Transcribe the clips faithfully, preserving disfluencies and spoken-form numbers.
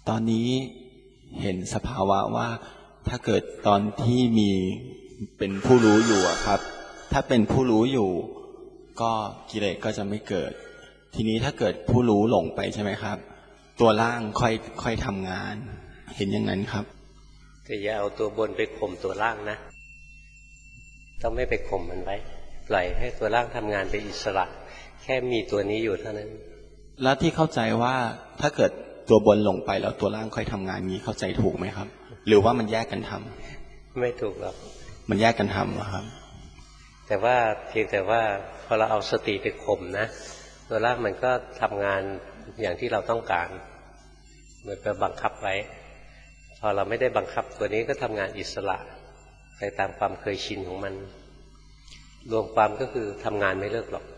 ตอนนี้เห็นสภาวะว่าถ้าเกิดตอนที่มีเป็นผู้รู้อยู่อะครับถ้าเป็นผู้รู้อยู่ก็กิเลสก็จะไม่เกิดทีนี้ถ้าเกิดผู้รู้หลงไปใช่ไหมครับตัวล่างค่อยค่อยทำงานเห็นอย่างนั้นครับแต่อย่าเอาตัวบนไปข่มตัวล่างนะต้องไม่ไปข่มมันไว้ปล่อยให้ตัวล่างทำงานเป็นอิสระแค่มีตัวนี้อยู่เท่านั้นแล้วที่เข้าใจว่าถ้าเกิดตัวบนลงไปแล้วตัวล่างค่อยทำงานนี้เข้าใจถูกไหมครับหรือว่ามันแยกกันทำไม่ถูกหรอกมันแยกกันทำเหรอครับแต่ว่าเพียงแต่ว่าพอเราเอาสติไปข่มนะตัวล่างมันก็ทำงานอย่างที่เราต้องการเหมือนไปบังคับไว้พอเราไม่ได้บังคับตัวนี้ก็ทำงานอิสระไปตามความเคยชินของมันรวมความก็คือทำงานไม่เลิกหรอก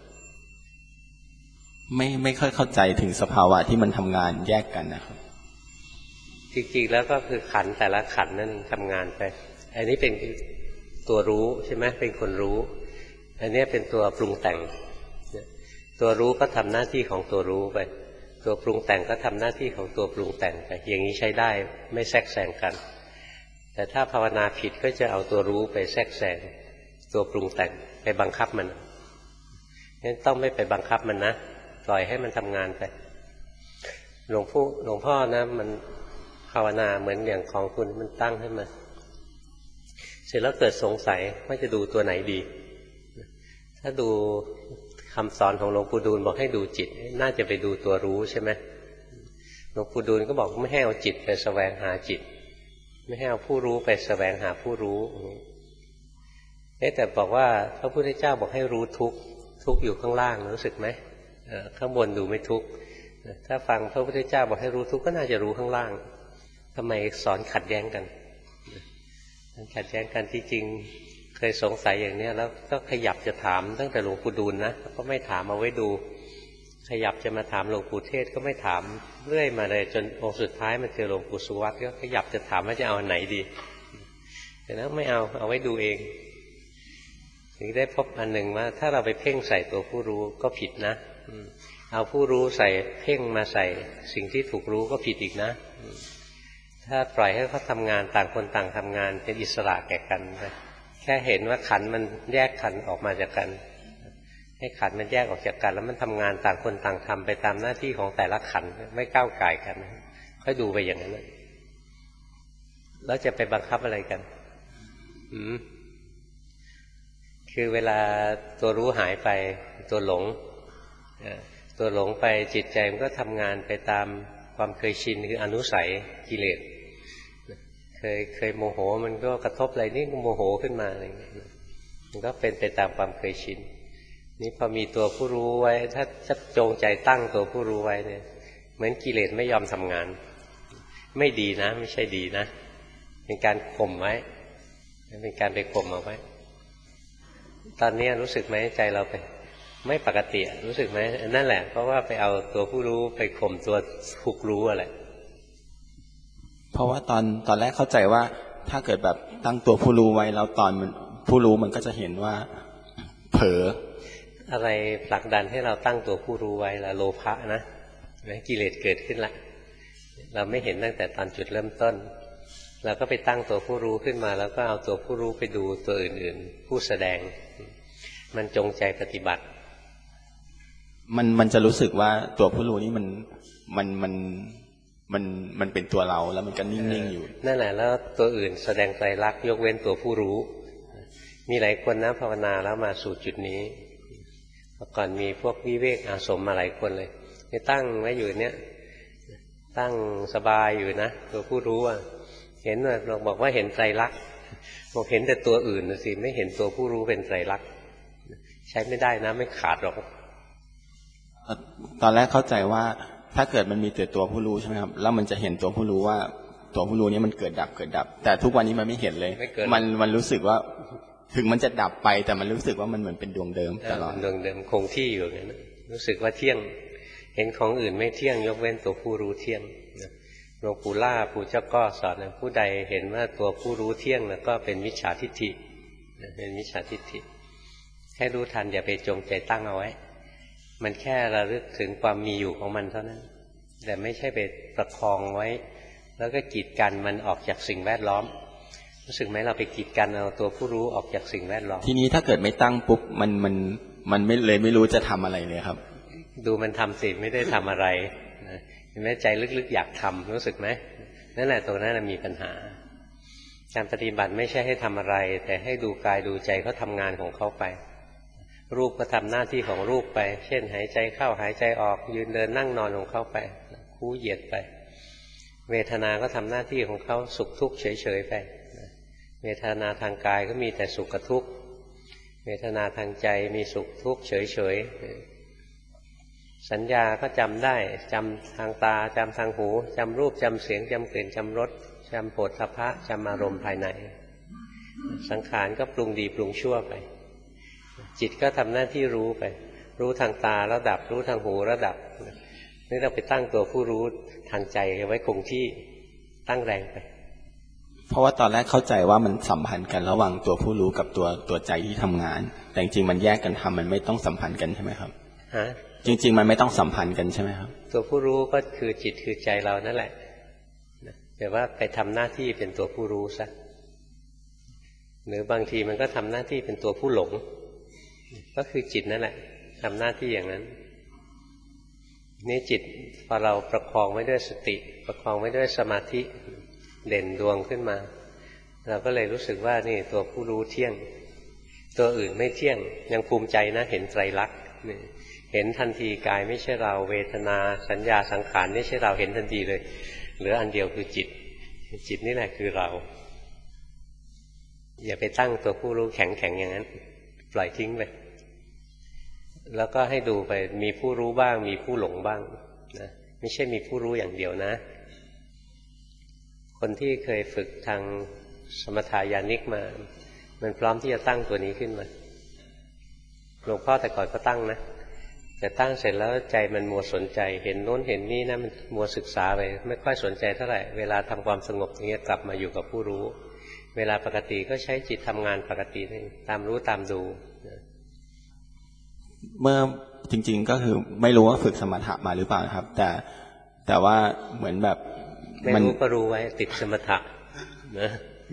ไม่ไม่ค่อยเข้าใจถึงสภาวะที่มันทำงานแยกกันนะครับจริงๆแล้วก็คือขันแต่ละขันนั่นทำงานไปอันนี้เป็นตัวรู้ใช่ไหมเป็นคนรู้อันนี้เป็นตัวปรุงแต่งตัวรู้ก็ทำหน้าที่ของตัวรู้ไปตัวปรุงแต่งก็ทำหน้าที่ของตัวปรุงแต่งไปอย่างนี้ใช้ได้ไม่แทรกแซงกันแต่ถ้าภาวนาผิดก็จะเอาตัวรู้ไปแทรกแซงตัวปรุงแต่งไปบังคับมันงั้นต้องไม่ไปบังคับมันนะปล่อยให้มันทำงานไปหลวงพ่อหลวงพ่อนะมันภาวนาเหมือนอย่างของคุณมันตั้งให้มาเสร็จแล้วเกิดสงสัยว่าจะดูตัวไหนดีถ้าดูคำสอนของหลวงปู่ดูลบอกให้ดูจิตน่าจะไปดูตัวรู้ใช่ไหมหลวงปู่ดูลก็บอกไม่ให้เอาจิตไปแสวงหาจิตไม่ให้เอาผู้รู้ไปแสวงหาผู้รู้แต่บอกว่าพระพุทธเจ้าบอกให้รู้ทุกข์ทุกข์อยู่ข้างล่างรู้สึกไหมข้างบนดูไม่ทุกข์ถ้าฟังพระพุทธเจ้าบอกให้รู้ทุกข์ก็น่าจะรู้ข้างล่างทำไมสอนขัดแย้งกันขัดแย้งกันที่จริงเคยสงสัยอย่างนี้แล้วก็ขยับจะถามตั้งแต่หลวงปู่ดูลนะก็ไม่ถามเอาไว้ดูขยับจะมาถามหลวงปู่เทศก็ไม่ถามเรื่อยมาเลยจนองค์สุดท้ายมันเจอหลวงปู่สุวัตก็ขยับจะถามว่าจะเอาอันไหนดีแต่แล้วไม่เอาเอาไว้ดูเองถึงได้พบอันหนึ่งว่าถ้าเราไปเพ่งใส่ตัวผู้รู้ก็ผิดนะเอาผู้รู้ใส่เพ่งมาใส่สิ่งที่ถูกรู้ก็ผิดอีกนะถ้าปล่อยให้เขาทำงานต่างคนต่างทำงานเป็นอิสระแก่กันไปแค่เห็นว่าขันมันแยกขันออกมาจากกันให้ขันมันแยกออกจากกันแล้วมันทำงานต่างคนต่างทำไปตามหน้าที่ของแต่ละขันไม่ก้าวก่ายกันค่อยดูไปอย่างนั้นแล้วจะไปบังคับอะไรกันอืมคือเวลาตัวรู้หายไปตัวหลงตัวหลงไปจิตใจมันก็ทำงานไปตามความเคยชินคืออนุสัยกิเลสเคยเคยโมโหมันก็กระทบอะไรนี่ก็โมโหขึ้นมาอะไรอย่างเงี้ยมันก็เป็นไปตามความเคยชินนี่พอมีตัวผู้รู้ไว้ถ้าจะจงใจตั้งตัวผู้รู้ไว้เนี่ยเหมือนกิเลสไม่ยอมทำงานไม่ดีนะไม่ใช่ดีนะเป็นการข่มไว้เป็นการไปข่มเอาไว้ตอนนี้รู้สึกไหมใจเราไปไม่ปกติรู้สึกไหมนั่นแหละเพราะว่าไปเอาตัวผู้รู้ไปข่มตัวถูกรู้อะไรเพราะว่าตอนตอนแรกเข้าใจว่าถ้าเกิดแบบตั้งตัวผู้รู้ไว้แล้วตอนมันผู้รู้มันก็จะเห็นว่าเผลออะไรผลักดันให้เราตั้งตัวผู้รู้ไว้ละโลภะนะกิเลสเกิดขึ้นละเราไม่เห็นตั้งแต่ตอนจุดเริ่มต้นเราก็ไปตั้งตัวผู้รู้ขึ้นมาแล้วก็เอาตัวผู้รู้ไปดูตัวอื่นๆผู้แสดงมันจงใจปฏิบัติมันมันจะรู้สึกว่าตัวผู้รู้นี่มันมันมันมันมันเป็นตัวเราแล้วมันก็นิ่งๆอยู่นั่นแหละแล้วตัวอื่นแสดงไตรลักษณ์ยกเว้นตัวผู้รู้มีหลายคนนะภาวนาแล้วมาสู่จุดนี้ก่อนมีพวกวิเวกอาสมมาหลายคนเลยไปตั้งไว้อยู่เนี้ยตั้งสบายอยู่นะตัวผู้รู้อ่ะเห็นว่าเราบอกว่าเห็นไตรลักษณ์บอกเห็นแต่ตัวอื่นนะสิไม่เห็นตัวผู้รู้เป็นไตรลักษณ์ใช้ไม่ได้นะไม่ขาดหรอกตอนแรกเข้าใจว่าถ้าเกิดมันมีแต่ตัวผู้รู้ใช่ไหมครับแล้วมันจะเห็นตัวผู้รู้ว่าตัวผู้รู้นี้มันเกิดดับเกิดดับแต่ทุกวันนี้มันไม่เห็นเลยมันมันรู้สึกว่าถึงมันจะดับไปแต่มันรู้สึกว่ามันเหมือนเป็นดวงเดิมตลอดดวงเดิมคงที่อยู่อย่างนั้นรู้สึกว่าเที่ยงเห็นของอื่นไม่เที่ยงยกเว้นตัวผู้รู้เที่ยงหลวงปู่ล่าปู่เจ้าก็สอนผู้ใดเห็นว่าตัวผู้รู้เที่ยงแล้วก็เป็นมิจฉาทิฏฐิเป็นมิจฉาทิฏฐิแค่รู้ทันอย่าไปจงใจตั้งเอาไว้มันแค่ระลึกถึงความมีอยู่ของมันเท่านั้นแต่ไม่ใช่ไปประคองไว้แล้วก็กีดกันมันออกจากสิ่งแวดล้อมรู้สึกไหมเราไปกีดกันเอาตัวผู้รู้ออกจากสิ่งแวดล้อมทีนี้ถ้าเกิดไม่ตั้งปุ๊บมันมันมันไม่เลยไม่รู้จะทำอะไรเลยครับดูมันทำสิไม่ได้ทำอะไรเห็นไหมใจลึกๆอยากทำรู้สึกไหมนั่นแหละตรงนั้นมีปัญหาการปฏิบัติไม่ใช่ให้ทำอะไรแต่ให้ดูกายดูใจเขาทำงานของเขาไปรูปก็ทำหน้าที่ของรูปไปเช่นหายใจเข้าหายใจออกยืนเดินนั่งนอนของเขาไปคู่เหยียดไปเวทนาก็ทำหน้าที่ของเขาสุขทุกข์เฉยๆไปเวทนาทางกายก็มีแต่สุขกับทุกข์เวทนาทางใจมีสุขทุกข์เฉยๆสัญญาก็จำได้จำทางตาจำทางหูจำรูปจำเสียงจำกลิ่นจำรสจำโผฏฐัพพะจำอารมณ์ภายในสังขารก็ปรุงดีปรุงชั่วไปจิตก็ทำหน้าที่รู้ไปรู้ทางตาแล้วดับรู้ทางหูแล้วดับนี่เราไปตั้งตัวผู้รู้ทางใจไว้คงที่ตั้งแรงไปเพราะว่าตอนแรกเข้าใจว่ามันสัมพันธ์กันระหว่างตัวผู้รู้กับตัวตัวใจที่ทำงานแต่จริงๆมันแยกกันทำมันไม่ต้องสัมพันธ์กันใช่ไหมครับฮะจริงๆมันไม่ต้องสัมพันธ์กันใช่ไหมครับตัวผู้รู้ก็คือจิตคือใจเรานั่นแหละแต่ว่าไปทำหน้าที่เป็นตัวผู้รู้ซะหรือบางทีมันก็ทำหน้าที่เป็นตัวผู้หลงก็คือจิตนั่นแหละทำหน้าที่อย่างนั้นนี่จิตพอเราประคองไว้ด้วยสติประคองไว้ด้วยสมาธิเด่นดวงขึ้นมาเราก็เลยรู้สึกว่านี่ตัวผู้รู้เที่ยงตัวอื่นไม่เที่ยงยังภูมิใจนะเห็นไตรลักษณ์เห็นทันทีกายไม่ใช่เราเวทนาสัญญาสังขารไม่ใช่เราเห็นทันทีเลยเหลืออันเดียวคือจิตจิตนี่แหละคือเราอย่าไปตั้งตัวผู้รู้แข็งๆอย่างนั้นปล่อยทิ้งไปแล้วก็ให้ดูไปมีผู้รู้บ้างมีผู้หลงบ้างนะไม่ใช่มีผู้รู้อย่างเดียวนะคนที่เคยฝึกทางสมถายานิกมามันพร้อมที่จะตั้งตัวนี้ขึ้นมาหลวงพ่อแต่ก่อนก็ตั้งนะแต่ตั้งเสร็จแล้วใจมันมัวสนใจเห็นโน้นเห็นนี่นะมันมัวศึกษาไปไม่ค่อยสนใจเท่าไหร่เวลาทำความสงบอย่างเงี้ยกลับมาอยู่กับผู้รู้เวลาปกติก็ใช้จิตทำงานปกติตามรู้ตามดูเมื่อจริงๆก็คือไม่รู้ว่าฝึกสมถะมาหรือเปล่าครับแต่แต่ว่าเหมือนแบบไม่รู้ก็รู้ไว้ติดสมถะนะ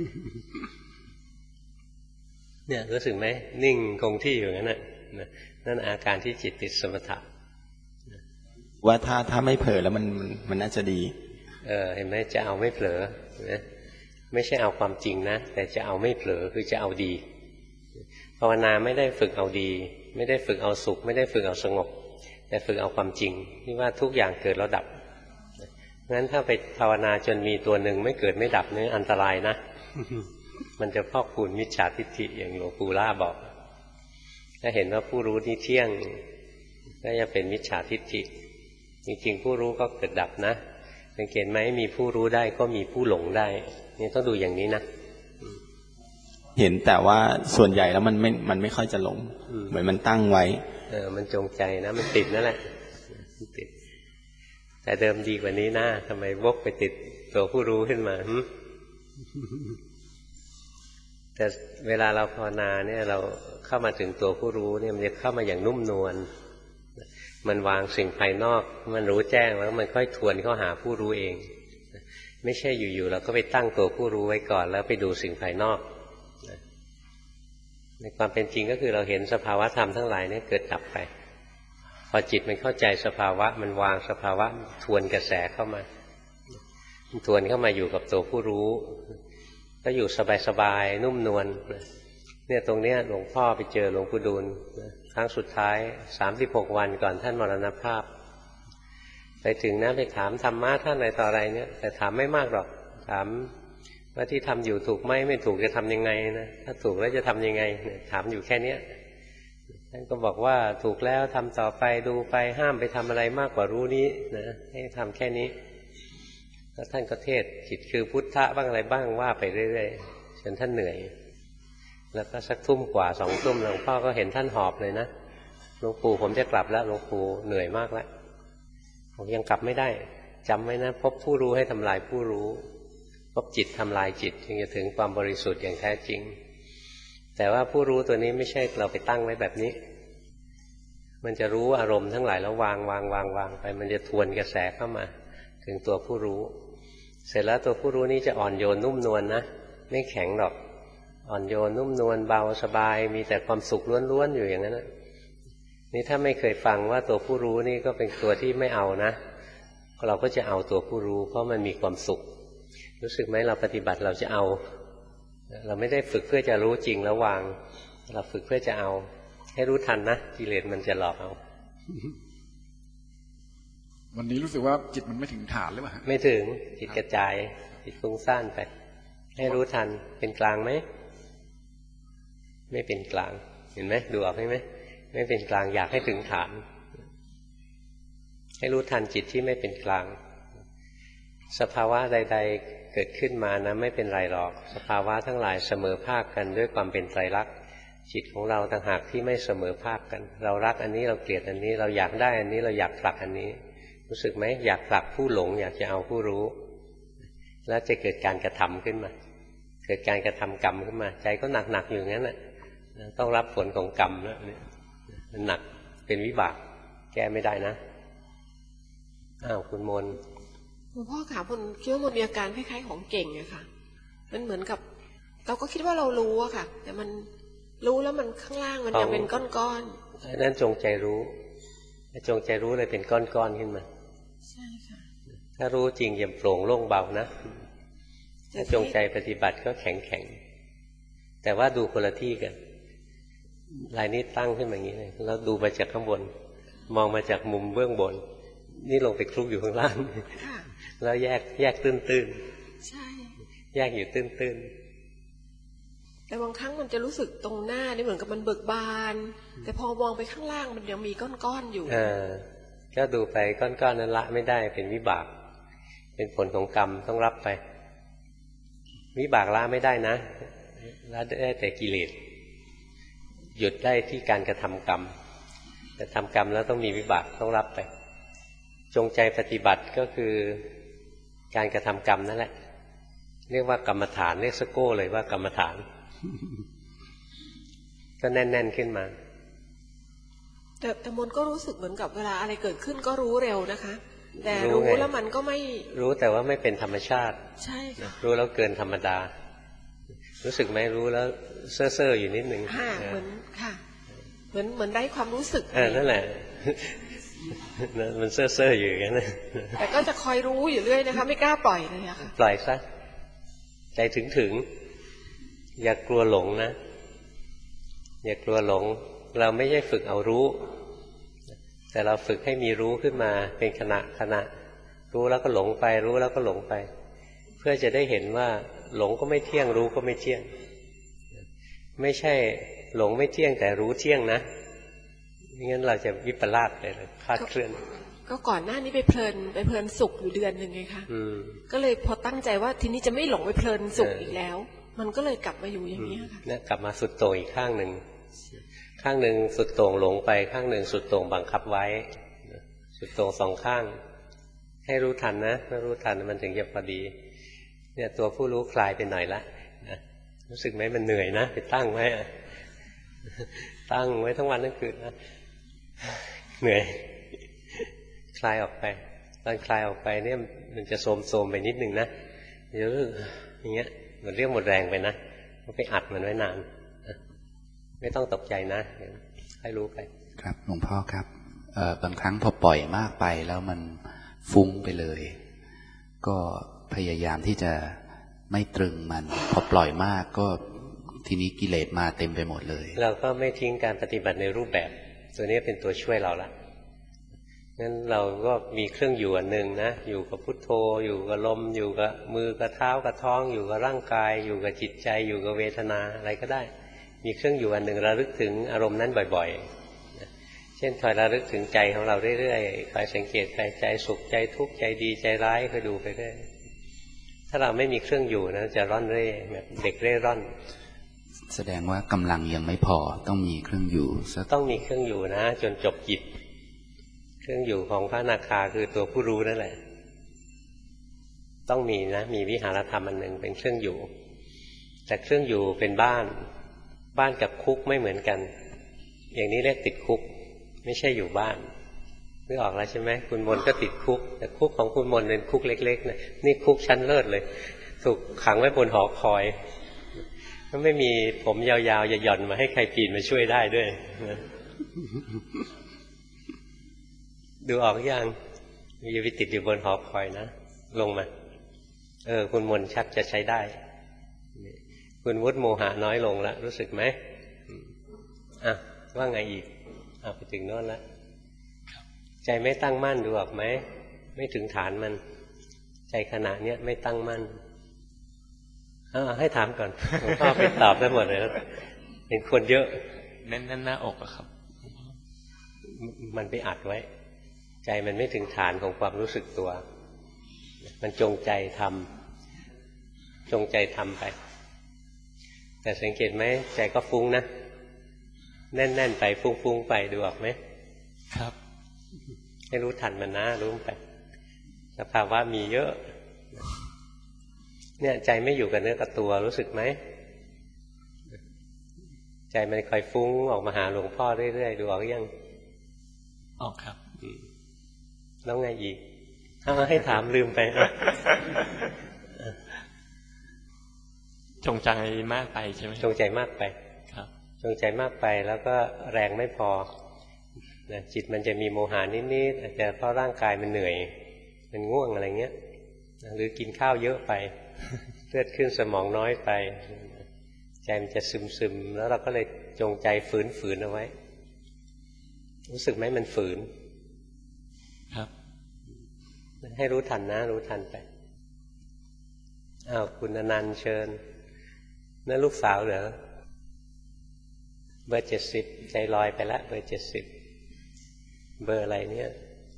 เนี่ยรู้สึกไหมนิ่งคงที่อยู่งั้นน่ะนั่นอาการที่จิตติดสมถะว่าถ้าถ้าไม่เผลอแล้วมันมันน่าจะดีเออเห็นไหมจะเอาไม่เผลอนะไม่ใช่เอาความจริงนะแต่จะเอาไม่เผลอคือจะเอาดีภาวนาไม่ได้ฝึกเอาดีไม่ได้ฝึกเอาสุขไม่ได้ฝึกเอาสงบแต่ฝึกเอาความจริงที่ว่าทุกอย่างเกิดแล้วดับงั้นถ้าไปภาวนาจนมีตัวหนึ่งไม่เกิดไม่ดับนี่อันตรายนะ มันจะพอกพูนมิจฉาทิฏฐิอย่างหลวงปู่ล่าบอกถ้าเห็นว่าผู้รู้นี่เที่ยงก็จะเป็นมิจฉาทิฏฐิจริงๆผู้รู้ก็เกิดดับนะสังเกตไหมมีผู้รู้ได้ก็มีผู้หลงได้นี่ต้องดูอย่างนี้นะเห็นแต่ว่าส่วนใหญ่แล้วมันไม่มันไม่ค่อยจะหลงเหมือนมันตั้งไว้เออมันจงใจนะมันติดนั่นแหละติดแต่เดิมดีกว่านี้นะทำไมวกไปติดตัวผู้รู้ขึ้นมาแต่เวลาเราภาวนาเนี่ยเราเข้ามาถึงตัวผู้รู้เนี่ยมันจะเข้ามาอย่างนุ่มนวลมันวางสิ่งภายนอกมันรู้แจ้งแล้วมันค่อยทวนเข้าหาผู้รู้เองไม่ใช่อยู่ๆเราก็ไปตั้งตัวผู้รู้ไว้ก่อนแล้วไปดูสิ่งภายนอกในความเป็นจริงก็คือเราเห็นสภาวะธรรมทั้งหลายเนี่ยเกิดดับไปพอจิตมันเข้าใจสภาวะมันวางสภาวะทวนกระแสเข้ามาทวนเข้ามาอยู่กับตัวผู้รู้ก็อยู่สบายๆนุ่มนวลเนี่ยตรงเนี้ยหลวงพ่อไปเจอหลวงปู่ดูลครั้งสุดท้ายสามสิบหกวันก่อนท่านมรณภาพไปถึงนะไปถามธรรมะท่านอะไรต่ออะไรเนี่ยแต่ถามไม่มากหรอกถามว่าที่ทำอยู่ถูกไหมไม่ถูกจะทำยังไงนะถ้าถูกแล้วจะทำยังไงถามอยู่แค่เนี้ยท่านก็บอกว่าถูกแล้วทำต่อไปดูไปห้ามไปทำอะไรมากกว่ารู้นี้นะให้ทำแค่นี้แล้วท่านก็เทศจิตคือพุทธะบ้างอะไรบ้างว่าไปเรื่อยๆจนท่านเหนื่อยแล้วก็สักทุ่มกว่าสองทุ่มหลวงพ่อก็เห็นท่านหอบเลยนะหลวงปู่ผมจะกลับแล้วหลวงปู่เหนื่อยมากแล้วผมยังกลับไม่ได้จำไว้นะพบผู้รู้ให้ทำลายผู้รู้พบจิตทำลายจิตจึงจะถึงความบริสุทธิ์อย่างแท้จริงแต่ว่าผู้รู้ตัวนี้ไม่ใช่เราไปตั้งไว้แบบนี้มันจะรู้อารมณ์ทั้งหลายแล้ววางวางวางวางไปมันจะทวนกระแสเข้ามาถึงตัวผู้รู้เสร็จแล้วตัวผู้รู้นี้จะอ่อนโยนนุ่มนวล นะไม่แข็งหรอกอ่อนโยนนุ่มนวลเบาสบายมีแต่ความสุขล้วนๆอยู่อย่างนั้นนะนี่ถ้าไม่เคยฟังว่าตัวผู้รู้นี่ก็เป็นตัวที่ไม่เอานะเราก็จะเอาตัวผู้รู้เพราะมันมีความสุขรู้สึกไหมเราปฏิบัติเราจะเอาเราไม่ได้ฝึกเพื่อจะรู้จริงแล้ววางเราฝึกเพื่อจะเอาให้รู้ทันนะกิเลสมันจะหลอกเอาวันนี้รู้สึกว่าจิตมันไม่ถึงฐานหรือเปล่าไม่ถึงจิตกระจายจิตฟุ้งซ่านไปให้รู้ทันเป็นกลางไหมไม่เป็นกลางเห็นไหมดูออกไหมไม่เป็นกลางอยากให้ถึงฐานให้รู้ทันจิตที่ไม่เป็นกลางสภาวะใดๆเกิดขึ้นมานะไม่เป็นไรหรอกสภาวะทั้งหลายเสมอภาคกันด้วยความเป็นไตรลักษณ์จิตของเราต่างหากที่ไม่เสมอภาคกันเรารักอันนี้เราเกลียดอันนี้เราอยากได้อันนี้เราอยากผลักอันนี้รู้สึกไหมอยากผลักผู้หลงอยากจะเอาผู้รู้แล้วจะเกิดการกระทำขึ้นมาเกิดการกระทำกรรมขึ้นมาใจก็หนักๆอยู่งั้นแหละต้องรับผลของกรรมแล้วมันหนักเป็นวิบากแก้ไม่ได้นะอ้าวคุณมนหลวงพ่อค่ะผมคิดว่ามันมีอาการคล้ายๆของเก่งอะค่ะมันเหมือนกับเราก็คิดว่าเรารู้อะค่ะแต่มันรู้แล้วมันข้างล่างมันยังเป็นก้อนๆนั่นจงใจรู้จงใจรู้เลยเป็นก้อนๆขึ้นมาใช่ค่ะถ้ารู้จริงอย่าโปร่งโล่งเบานะถ้าจงใจปฏิบัติก็แข็งแข็งแต่ว่าดูคนละที่กันลายนี้ตั้งขึ้นมาอย่างนี้เลยแล้วดูมาจากข้างบนมองมาจากมุมเบื้องบนนี่ลงไปคลุกอยู่ข้างล่างแล้วแยกแยกตื้นๆใช่แยกอยู่ตื้นๆแต่บางครั้งมันจะรู้สึกตรงหน้านี่เหมือนกับมันเบิกบานแต่พอมองไปข้างล่างมันยังมีก้อนๆอยู่เออก็ดูไปก้อนๆนั้นละไม่ได้เป็นวิบากเป็นผลของกรรมต้องรับไปวิบากละไม่ได้นะละได้แต่กิเลสหยุดได้ที่การกระทำกรรมแต่ทำกรรมแล้วต้องมีวิบากต้องรับไปจงใจปฏิบัติก็คือการกระทำกรรมนั่นแหละเรียกว่ากรรมฐานเรียกสโก้เลยว่ากรรมฐานก็แน่นๆขึ้นมาแต่แต่มนก็รู้สึกเหมือนกับเวลาอะไรเกิดขึ้นก็รู้เร็วนะคะแต่รู้แล้วมันก็ไม่รู้แต่ว่าไม่เป็นธรรมชาติใช่ค่ะรู้แล้วเกินธรรมดารู้สึกไหมรู้แล้วเซ่อเซ่ออยู่นิดนึงค่ะเหมือนค่ะเหมือนเหมือนได้ความรู้สึกเออนั่นแหละมันเซ่อเซ่ออยู่อย่างนั้นแต่ก็จะคอยรู้อยู่เรื่อยนะคะไม่กล้าปล่อยเลยค่ะปล่อยซะใจถึงถึงอย่ากลัวหลงนะอย่ากลัวหลงเราไม่ใช่ฝึกเอารู้แต่เราฝึกให้มีรู้ขึ้นมาเป็นขณะขณะรู้แล้วก็หลงไปรู้แล้วก็หลงไปเพื่อจะได้เห็นว่าหลงก็ไม่เที่ยงรู้ก็ไม่เที่ยงไม่ใช่หลงไม่เที่ยงแต่รู้เที่ยงนะไม่งั้นเราจะวิปลาสไปเลยคลาดเคลื่อนก็ก่อนหน้านี้ไปเพลินไปเพลินสุขอยู่เดือนหนึ่งไงคะก็เลยพอตั้งใจว่าทีนี้จะไม่หลงไปเพลินสุขอีกแล้วมันก็เลยกลับมาอยู่อย่างนี้ค่ะเนี่ยกลับมาสุดโต่งอีกข้างหนึ่งข้างหนึ่งสุดโต่งหลงไปข้างหนึ่งสุดโต่งบังคับไว้สุดโต่งสองข้างให้รู้ทันนะถ้ารู้ทันมันถึงจะพอดีเนี่ยตัวผู้รู้คลายไปหน่อยละนะรู้สึกไหมมันเหนื่อยนะไปตั้งไว้ตั้งไว้ทั้งวันทั้งคืนนะเหนื่อยคลายออกไปตอนคลายออกไปเนี่ยมันจะโทมๆไปนิดนึงนะเดี๋ยวอย่างเงี้ยมันเรียกหมดแรงไปนะต้องไปอัดมันไว้นานไม่ต้องตกใจนะให้รู้ไปครับหลวงพ่อครับบางครั้งพอปล่อยมากไปแล้วมันฟุ้งไปเลยก็พยายามที่จะไม่ตรึงมันพอปล่อยมากก็ทีนี้กิเลสมาเต็มไปหมดเลยเราก็ไม่ทิ้งการปฏิบัติในรูปแบบตัวนี้เป็นตัวช่วยเราละงั้นเราก็มีเครื่องอยู่อันหนึ่งนะอยู่กับพุทโธอยู่กับลมอยู่กับมือกับเท้ากับท้องอยู่กับร่างกายอยู่กับจิตใจอยู่กับเวทนาอะไรก็ได้มีเครื่องอยู่อันหนึ่งระลึกถึงอารมณ์นั้นบ่อยๆเช่นคอยระลึกถึงใจของเราเรื่อยๆคอยสังเกตใจใจสุขใจทุกข์ใจดีใจร้ายคอยดูไปเรื่อยถ้าเราไม่มีเครื่องอยู่นะจะร่อนเร่แบบเด็กเร่ร่อนแสดงว่ากำลังยังไม่พอต้องมีเครื่องอยู่ต้องมีเครื่องอยู่นะจนจบกิจเครื่องอยู่ของพระอนาคาคือตัวผู้รู้นั่นแหละต้องมีนะมีวิหารธรรมอันหนึ่งเป็นเครื่องอยู่แต่เครื่องอยู่เป็นบ้านบ้านกับคุกไม่เหมือนกันอย่างนี้เรียกติดคุกไม่ใช่อยู่บ้านนึกออกแล้วใช่ไหมคุณมนก็ติดคุกแต่คุกของคุณมนเป็นคุกเล็กๆนะนี่คุกชั้นเลิศเลยถูกขังไว้บนหอคอยก็ไม่มีผมยาวๆหย่อนๆมาให้ใครปีนมาช่วยได้ด้วยนะดูออกยังอย่าไปติดอยู่บนหอคอยนะลงมาเออคุณมนชักจะใช้ได้คุณวุฒิโมหะน้อยลงแล้วรู้สึกไหมอ่ะว่าไงอีกอ่ะไปถึงโน่นแล้วใจไม่ตั้งมั่นดูออกไหมไม่ถึงฐานมันใจขณะเนี้ยไม่ตั้งมั่นอ่าให้ถามก่อนหลวงพ่อไปตอบได้หมดเลยแล้วเห็นคนเยอะแน่นๆหน้าอกอะครับมันไปอัดไว้ใจมันไม่ถึงฐานของความรู้สึกตัวมันจงใจทำจงใจทำไปแต่สังเกตไหมใจก็ฟุ้งนะแน่นๆไปฟุ้งๆไปดูออกไหมครับให้รู้ทันมันนะรู้ไปสภาวะมีเยอะเนี่ยใจไม่อยู่กับเนื้อกับตัวรู้สึกไหมใจมันคอยฟุ้งออกมาหาหลวงพ่อเรื่อยๆดูออกยังออกครับแล้วไงอีกเอาให้ถามลืมไปจงใจมากไปใช่ไหมจงใจมากไปครับจงใจมากไปแล้วก็แรงไม่พอนะจิตมันจะมีโมหะนิดๆอาจจะเพราะร่างกายมันเหนื่อยมันง่วงอะไรเงี้ยหรือกินข้าวเยอะไปเลือดขึ้นสมองน้อยไปใจมันจะซึมๆแล้วเราก็เลยจงใจฝืนๆเอาไว้รู้สึกไหมมันฝืนครับให้รู้ทันนะรู้ทันไปอ้าวคุณอนันต์เชิญนั่นลูกสาวเหรอเบอร์เจ็ดสิบใจลอยไปแล้วเบอร์เจ็ดสิบเบอร์อะไรเนี่ย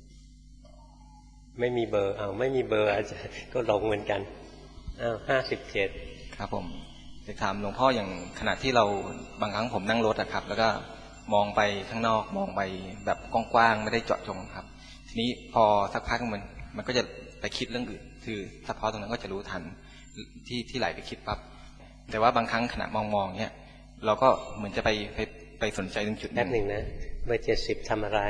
ไม่มีเบอร์อ้าวไม่มีเบอร์อาจจะก็หลงเหมือนกันอ้าวห้าสิบเจ็ดครับผมจะถามหลวงพ่ออย่างขณะที่เราบางครั้งผมนั่งรถอะครับแล้วก็มองไปข้างนอกมองไปแบบกว้างๆไม่ได้เจาะจงครับทีนี้พอสักพักมันมันก็จะไปคิดเรื่องอื่นคือเฉพาะตรงนั้นก็จะรู้ทันที่ที่ไหลไปคิดปั๊บแต่ว่าบางครั้งขณะมองๆเนี่ยเราก็เหมือนจะไปไปไปสนใจตรงจุดแป๊บหนึ่งนะเบอร์เจ็ดสิบทำอะไร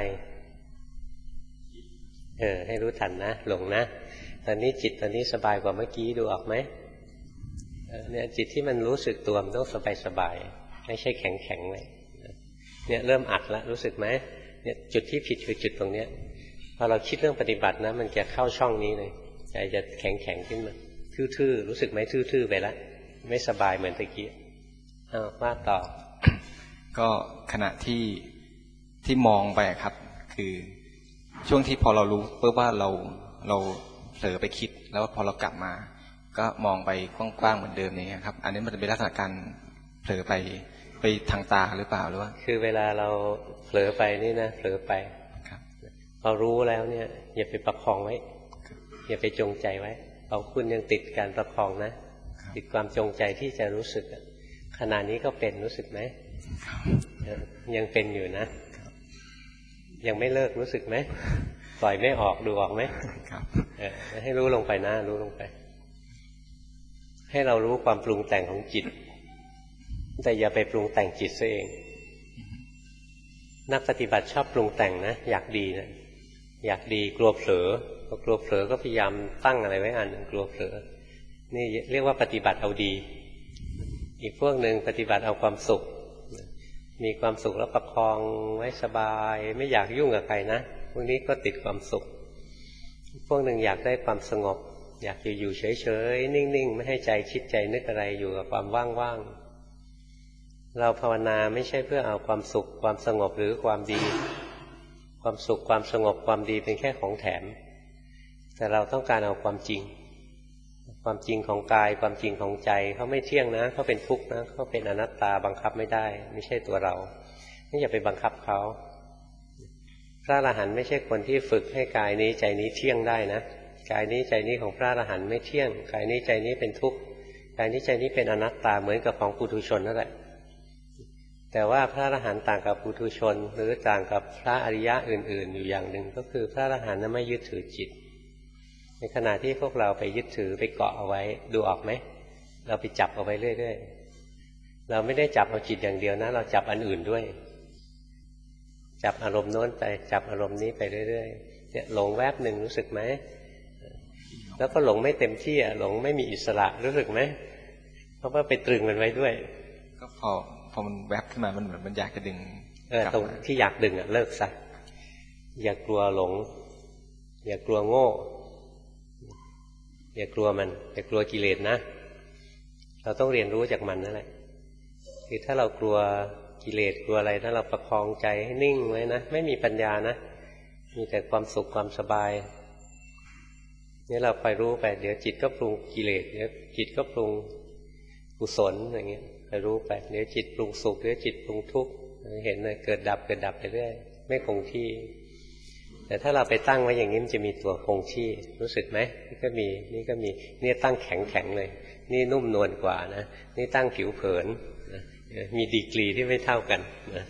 เออให้รู้ทันนะหลงนะตอนนี้จิตตอนนี้สบายกว่าเมื่อกี้ดูออกไหมเนี่ยจิตที่มันรู้สึกตัวมันต้องสบายสบายไม่ใช่แข็งแข็งเลยเนี่ยเริ่มอัดแล้วรู้สึกไหมเนี่ยจุดที่ผิดคือจุดตรงเนี้ยพอเราคิดเรื่องปฏิบัตินะมันจะเข้าช่องนี้เลยใจจะแข็งแข็งขึ้นมาทื่อๆรู้สึกไหมทื่อๆไปแล้วไม่สบายเหมือนตะกี้อ้าวว่าต่อก็ขณะที่ที่มองไปครับคือช่วงที่พอเรารู้เพื่อว่าเราเราเผลอไปคิดแล้วพอเรากลับมาก็มองไปกว้างๆเหมือนเดิมนี่ครับอันนี้มันเป็นลักษณะการเผลอไปไปทางตาหรือเปล่าหรือว่าคือเวลาเราเผลอไปนี่นะเผลอไปเรารู้แล้วเนี่ยอย่าไปประคองไว้อย่าไปจงใจไว้เอาคุณยังติดการประคองนะติดความจงใจที่จะรู้สึกขณะนี้ก็เป็นรู้สึกไหมยังเป็นอยู่นะยังไม่เลิกรู้สึกไหมปล่อยไม่ออกดูออกไหมให้รู้ลงไปนะรู้ลงไปให้เรารู้ความปรุงแต่งของจิตแต่อย่าไปปรุงแต่งจิตซะเองนักปฏิบัติชอบปรุงแต่งนะอยากดีนะอยากดีกลัวเผลอพอกลัวเผลอก็พยายามตั้งอะไรไว้อันกลัวเผลอนี่เรียกว่าปฏิบัติเอาดีอีกพวกหนึ่งปฏิบัติเอาความสุขมีความสุขแล้วประคองไว้สบายไม่อยากยุ่งกับใครนะพวกนี้ก็ติดความสุขพวกหนึ่งอยากได้ความสงบอยากอยู่อยู่เฉยๆนิ่งๆไม่ให้ใจคิดใจนึกอะไรอยู่กับความว่างๆเราภาวนาไม่ใช่เพื่อเอาความสุขความสงบหรือความดีความสุขความสงบความดีเป็นแค่ของแถมแต่เราต้องการเอาความจริงความจริงของกายความจริงของใจเขาไม่เที่ยงนะเขาเป็นทุกข์นะเขาเป็นอนัตตาบังคับไม่ได้ไม่ใช่ตัวเราไม่อย่าไปบังคับเขาพระอรหันต์ไม่ใช่คนที่ฝึกให้กายนี้ใจนี้เที่ยงได้นะกายนี้ใจนี้ของพระอรหันต์ไม่เที่ยงกายนี้ใจนี้เป็นทุกข์กายนี้ใจนี้เป็นอนัตตาเหมือนกับของปุถุชนนั่นแหละแต่ว่าพระอรหันต์ต่างกับปุถุชนหรือต่างกับพระอริยะอื่นๆอยู่อย่างหนึ่งก็คือพระอรหันต์นั้นไม่ยึดถือจิตในขณะที่พวกเราไปยึดถือไปเกาะเอาไว้ดูออกไหมเราไปจับเอาไว้เรื่อยๆเราไม่ได้จับเอาจิตอย่างเดียวนะเราจับอันอื่นด้วยจับอารมณ์โน้นไปจับอารมณ์นี้ไปเรื่อยๆเนี่ยหลงแวบหนึ่งรู้สึกไหมแล้วก็หลงไม่เต็มที่อ่ะหลงไม่มีอิสระรู้สึกไหมเพราะว่าไปตรึงมันไว้ด้วยก็พอพอมันแวบขึ้นมามันเหมือนมันอยากจะดึงเออตรงที่อยากดึงอ่ะเลิกซะอย่ากลัวหลงอย่ากลัวโง่อย่ากลัวมันอย่ากลัวกิเลสนะเราต้องเรียนรู้จากมันนั่นแหละคือถ้าเรากลัวกิเลสกลัวอะไรถ้าเราประคองใจให้นิ่งไว้นะไม่มีปัญญานะมีแต่ความสุขความสบายนี่เราคอยรู้ไปเดี๋ยวจิตก็ปรุงกิเลสเดี๋ยวจิตก็ปรุงกุศลอย่างเงี้ยคอยรู้ไปเดี๋ยวจิตปรุงสุขเดี๋ยวจิตปรุงทุกข์เห็นเลยเกิดดับเกิดดับไปเรื่อยไม่คงที่แต่ถ้าเราไปตั้งไว้อย่างนี้มันจะมีตัวคงที่รู้สึกไหมนี่ก็มีนี่ก็มีนี่ตั้งแข็งแข็งเลยนี่นุ่มนวลกว่านะนี่ตั้งผิวเผินนะมีดีกรีที่ไม่เท่ากันนะ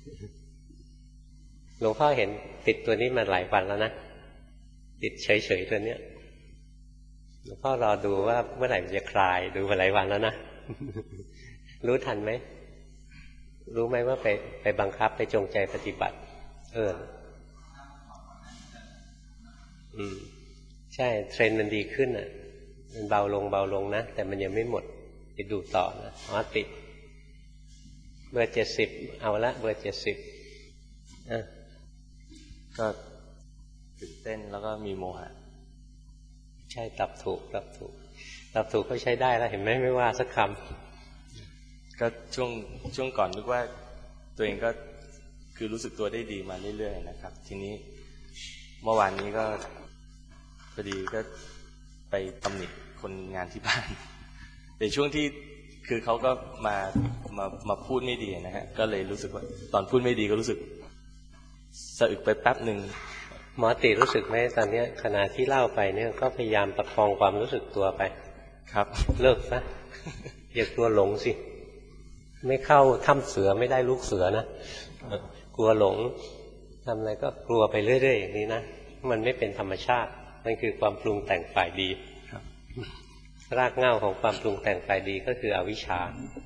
หลวงพ่อเห็นติดตัวนี้มาหลายวันแล้วนะติดเฉยๆตัวเนี้ยหลวงพ่อรอดูว่าเมื่อไหร่มันจะคลายดูมาหลายวันแล้วนะ รู้ทันไหมรู้ไหมว่าไปไปบังคับไปจงใจปฏิบัติเอออืมใช่เทรนด์มันดีขึ้นอ่ะมันเบาลงเบาลงนะแต่มันยังไม่หมดไปดูต่อนะอ๋อติดเบอร์เจ็ดสิบเอาละเบอร์เจ็ดสิบอ่ะก็ตื่นเต้นแล้วก็มีโมหะใช่ตับถูกตับถูกตับถูกก็ใช้ได้แล้วเห็นไหมไม่ว่าสักคำก็ช่วงช่วงก่อนนึกว่าตัวเองก็คือรู้สึกตัวได้ดีมาเรื่อยๆนะครับทีนี้เมื่อวานนี้ก็พอดีก็ไปตำหนิคนงานที่บ้านในช่วงที่คือเขาก็มามามาพูดไม่ดีนะฮะก็เลยรู้สึกว่าตอนพูดไม่ดีก็รู้สึกสะอึกไปแป๊บหนึ่งหมอติรู้สึกไหมตอนนี้ขณะที่เล่าไปเนี่ยก็พยายามประคองความรู้สึกตัวไปครับเลิกซะอย่ากลัวหลงสิไม่เข้าถ้ำเสือไม่ได้ลูกเสือนะกลัวหลงทำอะไรก็กลัวไปเรื่อยๆอย่างนี้นะมันไม่เป็นธรรมชาติมันคือความปรุงแต่งฝ่ายดีครับรากเหง้าของความปรุงแต่งฝ่ายดีก็คืออวิชชา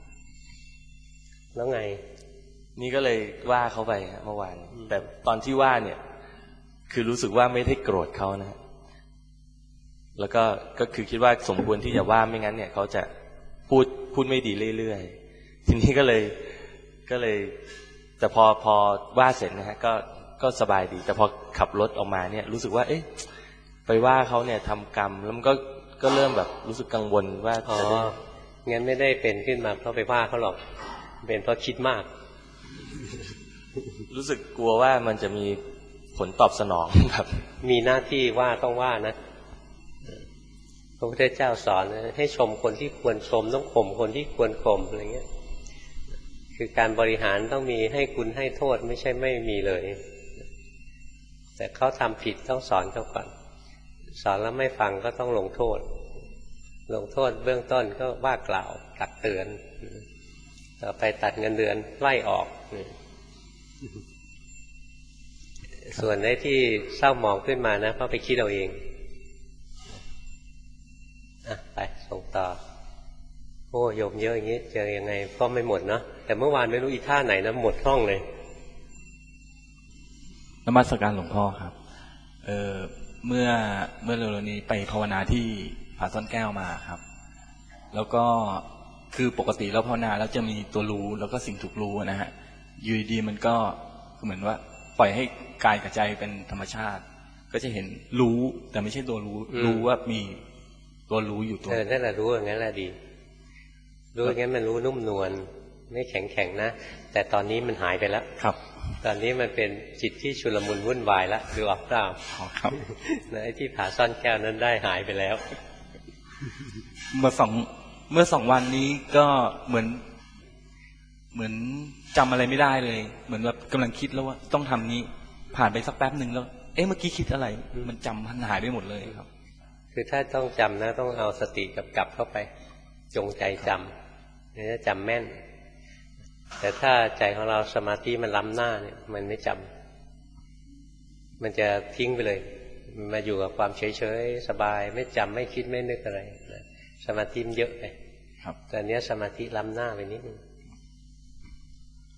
แล้วไงนี่ก็เลยว่าเขาไปเมื่อวานแต่ตอนที่ว่าเนี่ยคือรู้สึกว่าไม่ได้โกรธเขานะแล้วก็ก็คือคิดว่าสมควรที่จะว่าไม่งั้นเนี่ยเขาจะพูดพูดไม่ดีเรื่อยๆทีนี้ก็เลยก็เลยแต่พอพอว่าเสร็จนะฮะก็ก็สบายดีแต่พอขับรถออกมาเนี่ยรู้สึกว่าเอ๊ะไปว่าเขาเนี่ยทำกรรมแล้วมันก็ก็เริ่มแบบรู้สึกกังวลว่าอ๋องั้นไม่ได้เป็นขึ้นมาเพราะไปว่าเขาหรอกเป็นเพราะคิดมากรู้สึกกลัวว่ามันจะมีผลตอบสนองแบบมีหน้าที่ว่าต้องว่านะพระพุทธเจ้าสอนให้ชมคนที่ควรชมต้องข่มคนที่ควรข่มอะไรเงี้ยคือการบริหารต้องมีให้คุณให้โทษไม่ใช่ไม่มีเลยแต่เขาทำผิดต้องสอนเขาก่อนสอนแล้วไม่ฟังก็ต้องลงโทษลงโทษเบื้องต้นก็ว่ากล่าวตักเตือนต่อไปตัดเงินเดือนไล่ออกส่วนในที่เศร้าหมองขึ้นมานะเพราะไปคิดเอาเองอ่ะไปส่งต่อโอ้โยมเยอะอย่างนี้เจอยังไงก็ไม่หมดเนาะแต่เมื่อวานไม่รู้อีท่าไหนนะหมดห้องเลยนมัสการหลวงพ่อครับเออเมื่อเมื่อเร็วๆนี้ไปภาวนาที่ผาซ่อนแก้วมาครับแล้วก็คือปกติแล้วภาวนาแล้วจะมีตัวรู้แล้วก็สิ่งถูกรู้นะฮะอยู่ดีมันก็เหมือนว่าปล่อยให้กายกับใจเป็นธรรมชาติก็จะเห็นรู้แต่ไม่ใช่ตัวรู้รู้ว่ามีตัวรู้อยู่ตัวเออนั่นแหละรู้อย่างนั้นแหละดีรู้อย่างนั้นมันรู้นุ่มนวลไม่แข็งแข็งนะแต่ตอนนี้มันหายไปแล้วครับตอนนี้มันเป็นจิตที่ชุลมุนวุ่นวายแล้วดูออกเปล่าครับไอ้ที่ผาซ่อนแก้วนั้นได้หายไปแล้วเมื่อสองเมื่อสองวันนี้ก็เหมือนเหมือนจำอะไรไม่ได้เลยเหมือนแบบกำลังคิดแล้วว่าต้องทำนี้ผ่านไปสักแป๊บหนึ่งแล้วเอ๊ะเมื่อกี้คิดอะไรมันจำมันหายไปหมดเลยครับคือถ้าต้องจำนะต้องเอาสติกับกลับเข้าไปจงใจจำนี่จะจำแม่นแต่ถ้าใจของเราสมาธิมันล้ำหน้าเนี่ยมันไม่จำมันจะทิ้งไปเลยมาอยู่กับความเฉยๆสบายไม่จำไม่คิดไม่นึกอะไรสมาธิมันเยอะไปแต่เนี้ยสมาธิล้ำหน้าไปนิดนึง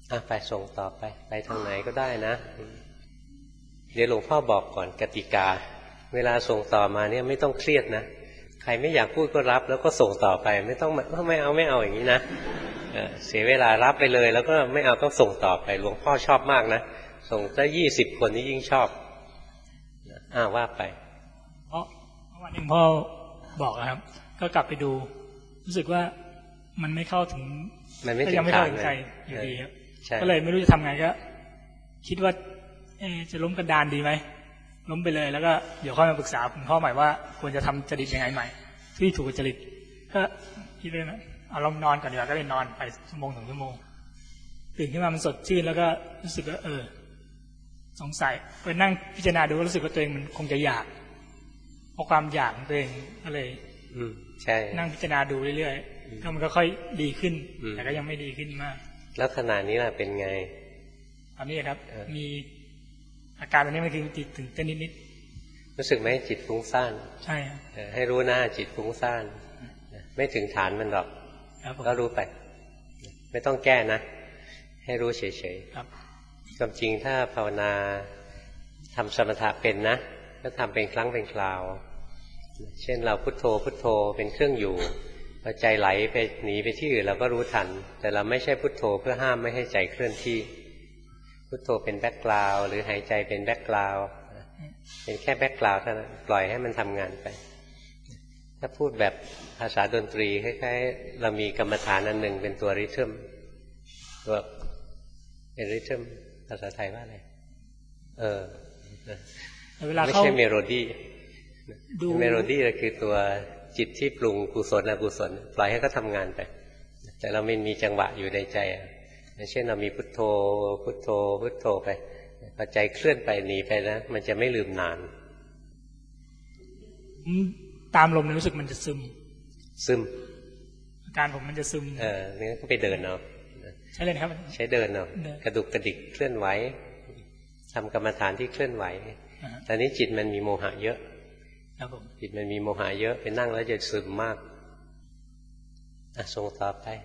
อ่ะไปส่งต่อไปไปทางไหนก็ได้นะเดี๋ยวหลวงพ่อบอกก่อนกติกาเวลาส่งต่อมาเนี่ยไม่ต้องเครียดนะใครไม่อยากพูดก็รับแล้วก็ส่งต่อไปไม่ต้องไม่เอาไม่เอาอย่างนี้นะเสียเวลารับไปเลยแล้วก็ไม่เอาต้องส่งต่อไปหลวงพ่อชอบมากนะส่งถ้ายี่สิบคนนี่ยิ่งชอบอ้าวว่าไปเพราะวันหนึ่งพ่อบอกนะครับก็กลับไปดูรู้สึกว่ามันไม่เข้าถึงมันไม่ถึงยังไม่เข้าถึงใจอยู่ดีครับก็เลยไม่รู้จะทำไงก็คิดว่าจะล้มกระดานดีไหมล้มไปเลยแล้วก็เดี๋ยวค่อยมาปรึกษาคุณพ่อใหม่ว่าควรจะทำจริตยังไงใหม่ที่ถูกจริตก็คิดเลยนะเอาลองนอนก่อนดีกว่าก็เลยนอนไปชั่วโมงสองชั่วโมงตื่นขึ้นมามันสดชื่นแล้วก็รู้สึกว่าเออสงสัยไปนั่งพิจารณาดูรู้สึกว่าตัวเองมันคงจะอยากเพราะความอยากของตัวเองก็เลยใช่นั่งพิจารณาดูเรื่อยๆก็มันก็ค่อยดีขึ้นแต่ก็ยังไม่ดีขึ้นมากแล้วขนาดนี้ล่ะเป็นไงตอนนี้ครับมีอาการตอนนี้มันคือจิตถึงเต้นนิดๆรู้สึกไหมจิตฟุ้งซ่านใช่ครับให้รู้หน้าจิตฟุ้งซ่านไม่ถึงฐานมันหรอกก็รู้ไปไม่ต้องแก้นะให้รู้เฉยๆความจริงถ้าภาวนาทำสมถะเป็นนะก็ทำเป็นครั้งเป็นคราวเช่นเราพุทโธพุทโธเป็นเครื่องอยู่พอใจไหลไปหนีไปที่อื่นเราก็รู้ทันแต่เราไม่ใช่พุทโธเพื่อห้ามไม่ให้ใจเคลื่อนที่พุทโธเป็นแบ็คกราวด์หรือหายใจเป็นแบ็คกราวด์เป็นแค่แบ็คกราวด์เท่านั้นปล่อยให้มันทำงานไปถ้าพูดแบบภาษาดนตรีคล้ายๆเรามีกรรมฐานอันหนึ่งเป็นตัวริทึมตัวเป็นริทึมภาษาไทยว่าอะไรเออไม่ใช่เมโลดี้เมโลดี้ก็คือตัวจิตที่ปรุงกุศลอกุศลปล่อยให้เขาทำงานไปแต่เราไม่มีจังหวะอยู่ในใจเช่นเรามีพุทโธพุทโธพุทโธไปพอใจเคลื่อนไปหนีไปนะมันจะไม่ลืมนานตามลมรู้สึกมันจะซึมซึมอาการผมมันจะซึมเออนี่ก็ไปเดินเนาะใช่เลยครับใช้เดินเนาะกระดุกกระดิกเคลื่อนไหวทำกรรมฐานที่เคลื่อนไหวตอนนี้จิตมันมีโมหะเยอะจิตมันมีโมหะเยอะไปนั่งแล้วจะซึมมากอ่ะส่งต่อไป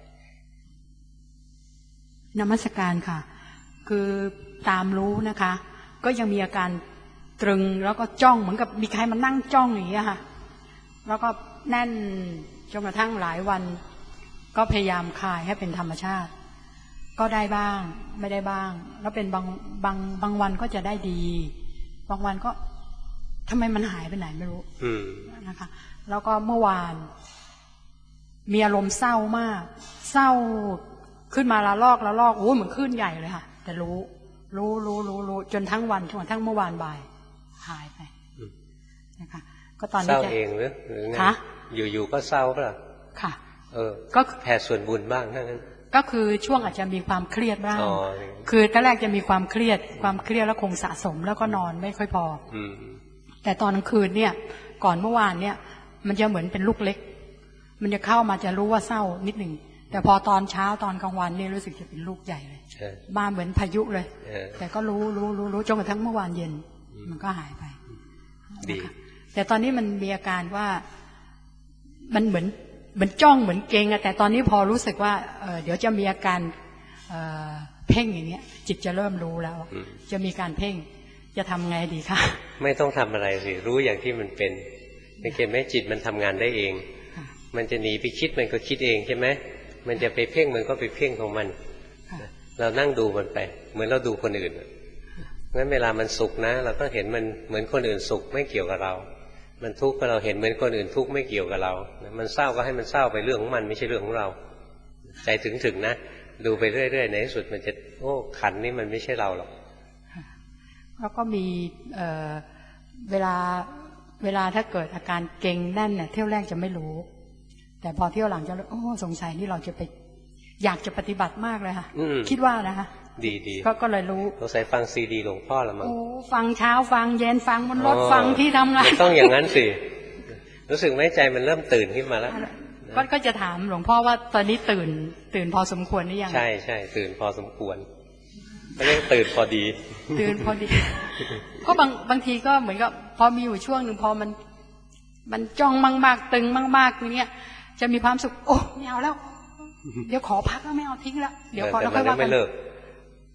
นมัสการค่ะคือตามรู้นะคะก็ยังมีอาการตรึงแล้วก็จ้องเหมือนกับมีใครมานั่งจ้องอย่างนี้ค่ะแล้วก็แน่นจนกระทั่งหลายวันก็พยายามคลายให้เป็นธรรมชาติก็ได้บ้างไม่ได้บ้างแล้วเป็นบางบางบางวันก็จะได้ดีบางวันก็ทำไมมันหายไปไหนไม่รู้นะคะแล้วก็เมื่อวานมีอารมณ์เศร้ามากเศร้าขึ้นมาละลอกละลอกโอ้เหมือนขึ้นใหญ่เลยค่ะแต่รู้รู้รู้รู้รู้จนทั้งวันจนทั้งเมื่อวานบ่ายหายไปนะคะก็ตอนนี้เศร้าเองหรือหรือไงอยู่ๆก็เศร้าก็ค่ะเออก็แผ่ส่วนบุญบ้างทั้งนั้นก็คือช่วงอาจจะมีความเครียดบ้างคือตอนแรกจะมีความเครียดความเครียดแล้วคงสะสมแล้วก็นอนไม่ค่อยพอแต่ตอนกลางคืนเนี่ยก่อนเมื่อวานเนี่ยมันจะเหมือนเป็นลูกเล็กมันจะเข้ามาจะรู้ว่าเศร้านิดหนึ่งแต่พอตอนเช้าตอนกลางวันนี่รู้สึกจะเป็นลูกใหญ่เลยมาเหมือนพายุเลยแต่ก็รู้รู้รู้รู้จนกระทั่งเมื่อวานเย็นมันก็หายไปแต่ตอนนี้มันมีอาการว่ามันเหมือนเหมือนจ้องเหมือนเกรงอะแต่ตอนนี้พอรู้สึกว่าเเดี๋ยวจะมีอาการเพ่งอย่างเงี้ยจิตจะเริ่มรู้แล้วจะมีการเพ่งจะทำไงดีคะไม่ต้องทำอะไรสิรู้อย่างที่มันเป็นสังเกตไหมจิตมันทำงานได้เองมันจะหนีไปคิดมันก็คิดเองใช่ไหมมันจะไปเพ่งมันก็ไปเพ่งของมันเรานั่งดูมันไปเหมือนเราดูคนอื่นงั้นเวลามันสุขนะเราก็เห็นมันเหมือนคนอื่นสุขไม่เกี่ยวกับเรามันทุกข์ก็เราเห็นเหมือนคนอื่นทุกข์ไม่เกี่ยวกับเรามันเศร้าก็ให้มันเศร้าไปเรื่องของมันไม่ใช่เรื่องของเราใจถึงถึงนะดูไปเรื่อยๆในที่สุดมันจะโอ้ขันนี่มันไม่ใช่เราหรอกแล้วก็มีเอ่อเวลาเวลาถ้าเกิดอาการเกร็งแน่นเนี่ยเที่ยวแรกจะไม่รู้แต่พอเที่ยวหลังจะโอ้สงสัยนี่เราจะไปอยากจะปฏิบัติมากเลยค่ะคิดว่านะคะดีดีก็เลยรู้สงสัยฟังซีดีหลวงพ่อละมั้งโอ้ฟังเช้าฟังเย็นฟังบนรถฟังที่ทำงานไม่ต้องอย่างนั้นสิรู้สึกไหมใจมันเริ่มตื่นขึ้นมาแล้วก็จะถามหลวงพ่อว่าตอนนี้ตื่นตื่นพอสมควรหรือยังใช่ใช่ตื่นพอสมควรไม่ได้ตื่นพอดีตื่นพอดีก็บางบางทีก็เหมือนกับพอมีอยู่ช่วงหนึ่งพอมันมันจ้องมากๆตึงมากๆอย่างเนี้ยจะมีความสุขโอ้ไม่เอาแล้วเดี๋ยวขอพักแล้วไม่เอาทิ้งแล้วเดี๋ยวขอแล้วค่อยว่ากัน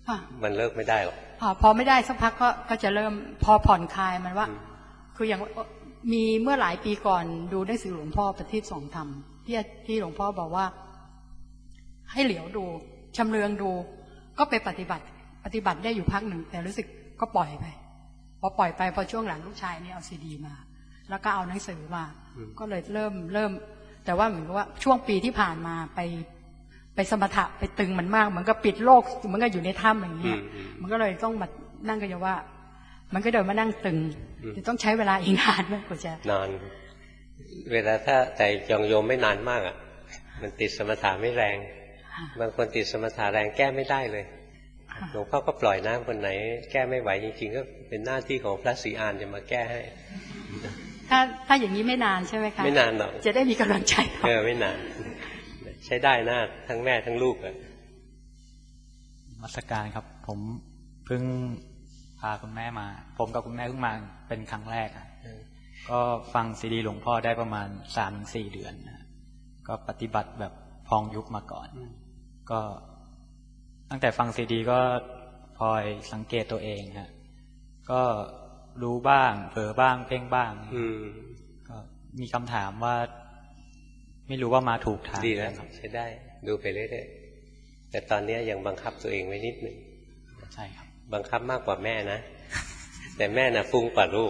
มันเลิกไม่ได้หรอกพอไม่ได้สักพักก็ก็จะเริ่มพอผ่อนคลายมันว่าคืออย่างมีเมื่อหลายปีก่อนดูหนังสือหลวงพ่อประทีปสองธรรมที่ที่หลวงพ่อบอกว่าให้เหลียวดูชำเลืองดูก็ไปปฏิบัติปฏิบัติได้อยู่พักหนึ่งแต่รู้สึกก็ปล่อยไปพอปล่อยไปพอช่วงหลังลูกชายนี่เอาซีดีมาแล้วก็เอาหนังสือมาก็เลยเริ่มเริ่มแต่ว่าเหมือนกับว่าช่วงปีที่ผ่านมาไปไปสมถะไปตึงมันมากเหมือนกับปิดโลกเหมือนกับอยู่ในถ้ำอย่างเงี้ยมันก็เลยต้องมานั่งกันอย่างว่ามันก็เดินมานั่งตึงจะต้องใช้เวลาอีกนานมากกว่าจะนานเวลาถ้าแต่ยองโยมไม่นานมากอ่ะมันติดสมถะไม่แรงบางคนติดสมถะแรงแก้ไม่ได้เลยหลวงพ่อก็ปล่อยนะคนไหนแก้ไม่ไหวจริงๆก็เป็นหน้าที่ของพระศรีอานจะมาแก้ให้ถ้าถ้าอย่างนี้ไม่นานใช่ไหมคะไม่นานหรอกจะได้มีกำลังใจเออไม่นานใช้ได้นะทั้งแม่ทั้งลูกเลยมัสการครับผมเพิ่งพาคุณแม่มาผมกับคุณแม่เพิ่งมาเป็นครั้งแรกอ่ะก็ฟังซีดีหลวงพ่อได้ประมาณสามถึงสี่เดือนนะก็ปฏิบัติแบบพองยุบมาก่อนก็ตั้งแต่ฟังซีดีก็พลอยสังเกตตัวเองฮะก็รู้บ้างเผลอบ้างเพ่งบ้างก็มีคำถามว่าไม่รู้ว่ามาถูกทางดีแล้วใช้ได้ดูไปเรื่อยๆแต่ตอนนี้ยังบังคับตัวเองไว้นิดหนึ่งใช่ครับบังคับมากกว่าแม่นะแต่แม่น่ะฟุ้งกว่าลูก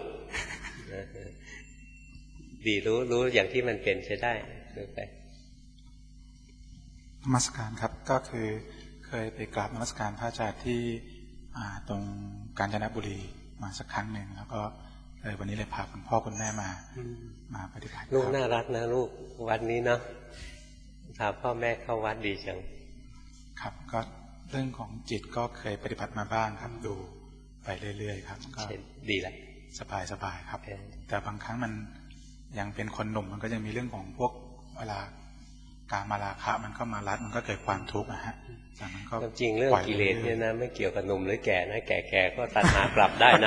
ดีรู้รู้อย่างที่มันเป็นใช้ได้ดูไปนมัสการครับก็คือเคยไปกราบนมัสการพระอาจารย์ที่ตรงกาญจนบุรีมาสักครั้งหนึ่งแล้วก็เลยวันนี้เลยพาคุณพ่อคุณแม่มามาปฏิบัติลูกน่ารักนะลูกวัดนี้เนาะพาพ่อแม่เข้าวัดดีจังครับก็เรื่องของจิตก็เคยปฏิบัติมาบ้างครับดูไปเรื่อยๆครับก็ดีแหละสบายสบายครับแต่บางครั้งมันยังเป็นคนหนุ่มมันก็ยังมีเรื่องของพวกเวลาการมาราคะมันก็มารัดมันก็เกิดความทุกข์นะฮะแต่มันก็จริงเรื่องกิเลสเนี่ยนะไม่เกี่ยวกับหนุ่มหรือแก่นะแก่ๆก็ตัณหากลับได้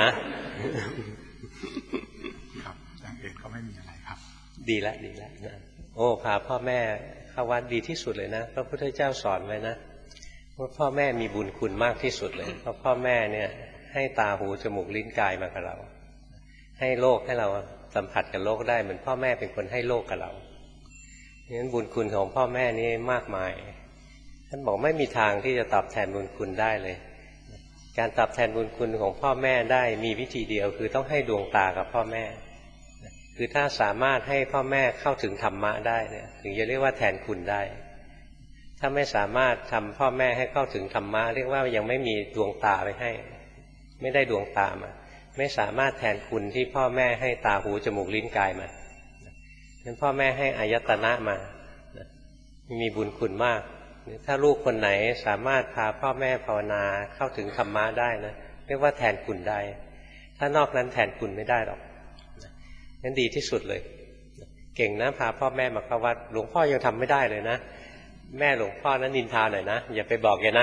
นะครับอย่างอื่นก็ไม่มีอะไรครับดีละดีละนะโอ้พาพ่อแม่เข้าวัดดีที่สุดเลยนะพระพุทธเจ้าสอนไว้นะว่าพ่อแม่มีบุญคุณมากที่สุดเลยเพราะพ่อแม่เนี่ยให้ตาหูจมูกลิ้นกายมากับเราให้โลกให้เราสัมผัสกับโลกได้เหมือนพ่อแม่เป็นคนให้โลกกับเราฉะนั้นบุญคุณของพ่อแม่นี่มากมายท่านบอกไม่มีทางที่จะตอบแทนบุญคุณได้เลยการตอบแทนบุญคุณของพ่อแม่ได้มีวิธีเดียวคือต้องให้ดวงตากับพ่อแม่คือถ้าสามารถให้พ่อแม่เข้าถึงธรรมะได้เนี่ยถึงจะเรียกว่าแทนคุณได้ถ้าไม่สามารถทำพ่อแม่ให้เข้าถึงธรรมะเรียกว่ายังไม่มีดวงตาไปให้ไม่ได้ดวงตามาไม่สามารถแทนคุณที่พ่อแม่ให้ตาหูจมูกลิ้นกายมานั้นพ่อแม่ให้อายตนะมามีบุญคุณมากถ้าลูกคนไหนสามารถพาพ่อแม่ภาวนาเข้าถึงธรรมะได้นะเรียกว่าแทนคุณได้ถ้านอกนั้นแทนคุณไม่ได้หรอกนั้นดีที่สุดเลยเก่งนะพาพ่อแม่มาเข้าวัดหลวงพ่อยังทำไม่ได้เลยนะแม่หลวงพ่อนั้นนินทาหน่อยนะอย่าไปบอกแกนะ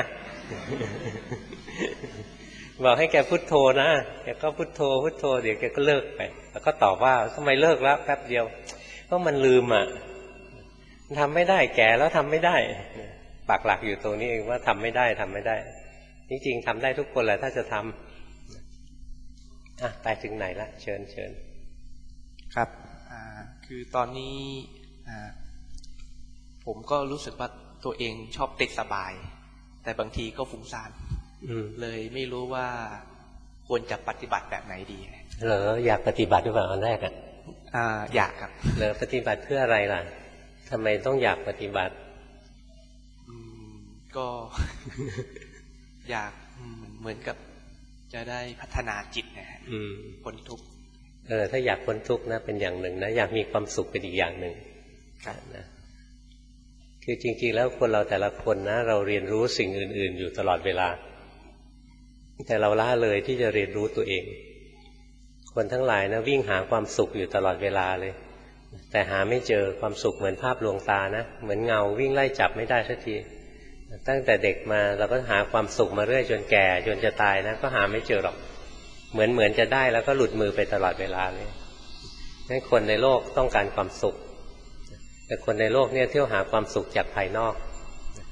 บอกให้แกพุทโธนะแกก็พุทโธพุทโธเดี๋ยวแกก็เลิกไปแล้วก็ตอบว่าทำไมเลิกแล้วแป๊บเดียวเพราะมันลืมอ่ะทำไม่ได้แก่แล้วทำไม่ได้ปักหลักอยู่ตรงนี้เองว่าทำไม่ได้ทำไม่ได้จริงๆทำได้ทุกคนแหละถ้าจะทำอ่ะไปถึงไหนละเชิญเชิญครับอ่าคือตอนนี้อ่าผมก็รู้สึกว่าตัวเองชอบติดสบายแต่บางทีก็ฟุ้งซ่านเลยไม่รู้ว่าควรจะปฏิบัติแบบไหนดีเหรออยากปฏิบัติหรือเปล่าอันแรกอ่ะอ่าอยากครับเหรอปฏิบัติเพื่ออะไรล่ะทำไมต้องอยากปฏิบัติอืมก็อยากเหมือนกับจะได้พัฒนาจิตนะฮะพ้นทุกข์เออถ้าอยากพ้นทุกข์นะเป็นอย่างหนึ่งนะอยากมีความสุขเป็นอีกอย่างหนึ่งนะคือจริงๆแล้วคนเราแต่ละคนนะเราเรียนรู้สิ่งอื่นๆอยู่ตลอดเวลาแต่เราละเลยที่จะเรียนรู้ตัวเองคนทั้งหลายนะวิ่งหาความสุขอยู่ตลอดเวลาเลยแต่หาไม่เจอความสุขเหมือนภาพลวงตานะเหมือนเงาวิ่งไล่จับไม่ได้สักทีตั้งแต่เด็กมาเราก็หาความสุขมาเรื่อยจนแก่จนจะตายนะก็หาไม่เจอหรอกเหมือนเหมือนจะได้แล้วก็หลุดมือไปตลอดเวลาเลยให้คนในโลกต้องการความสุขแต่คนในโลกเนี่ยเที่ยวหาความสุขจากภายนอก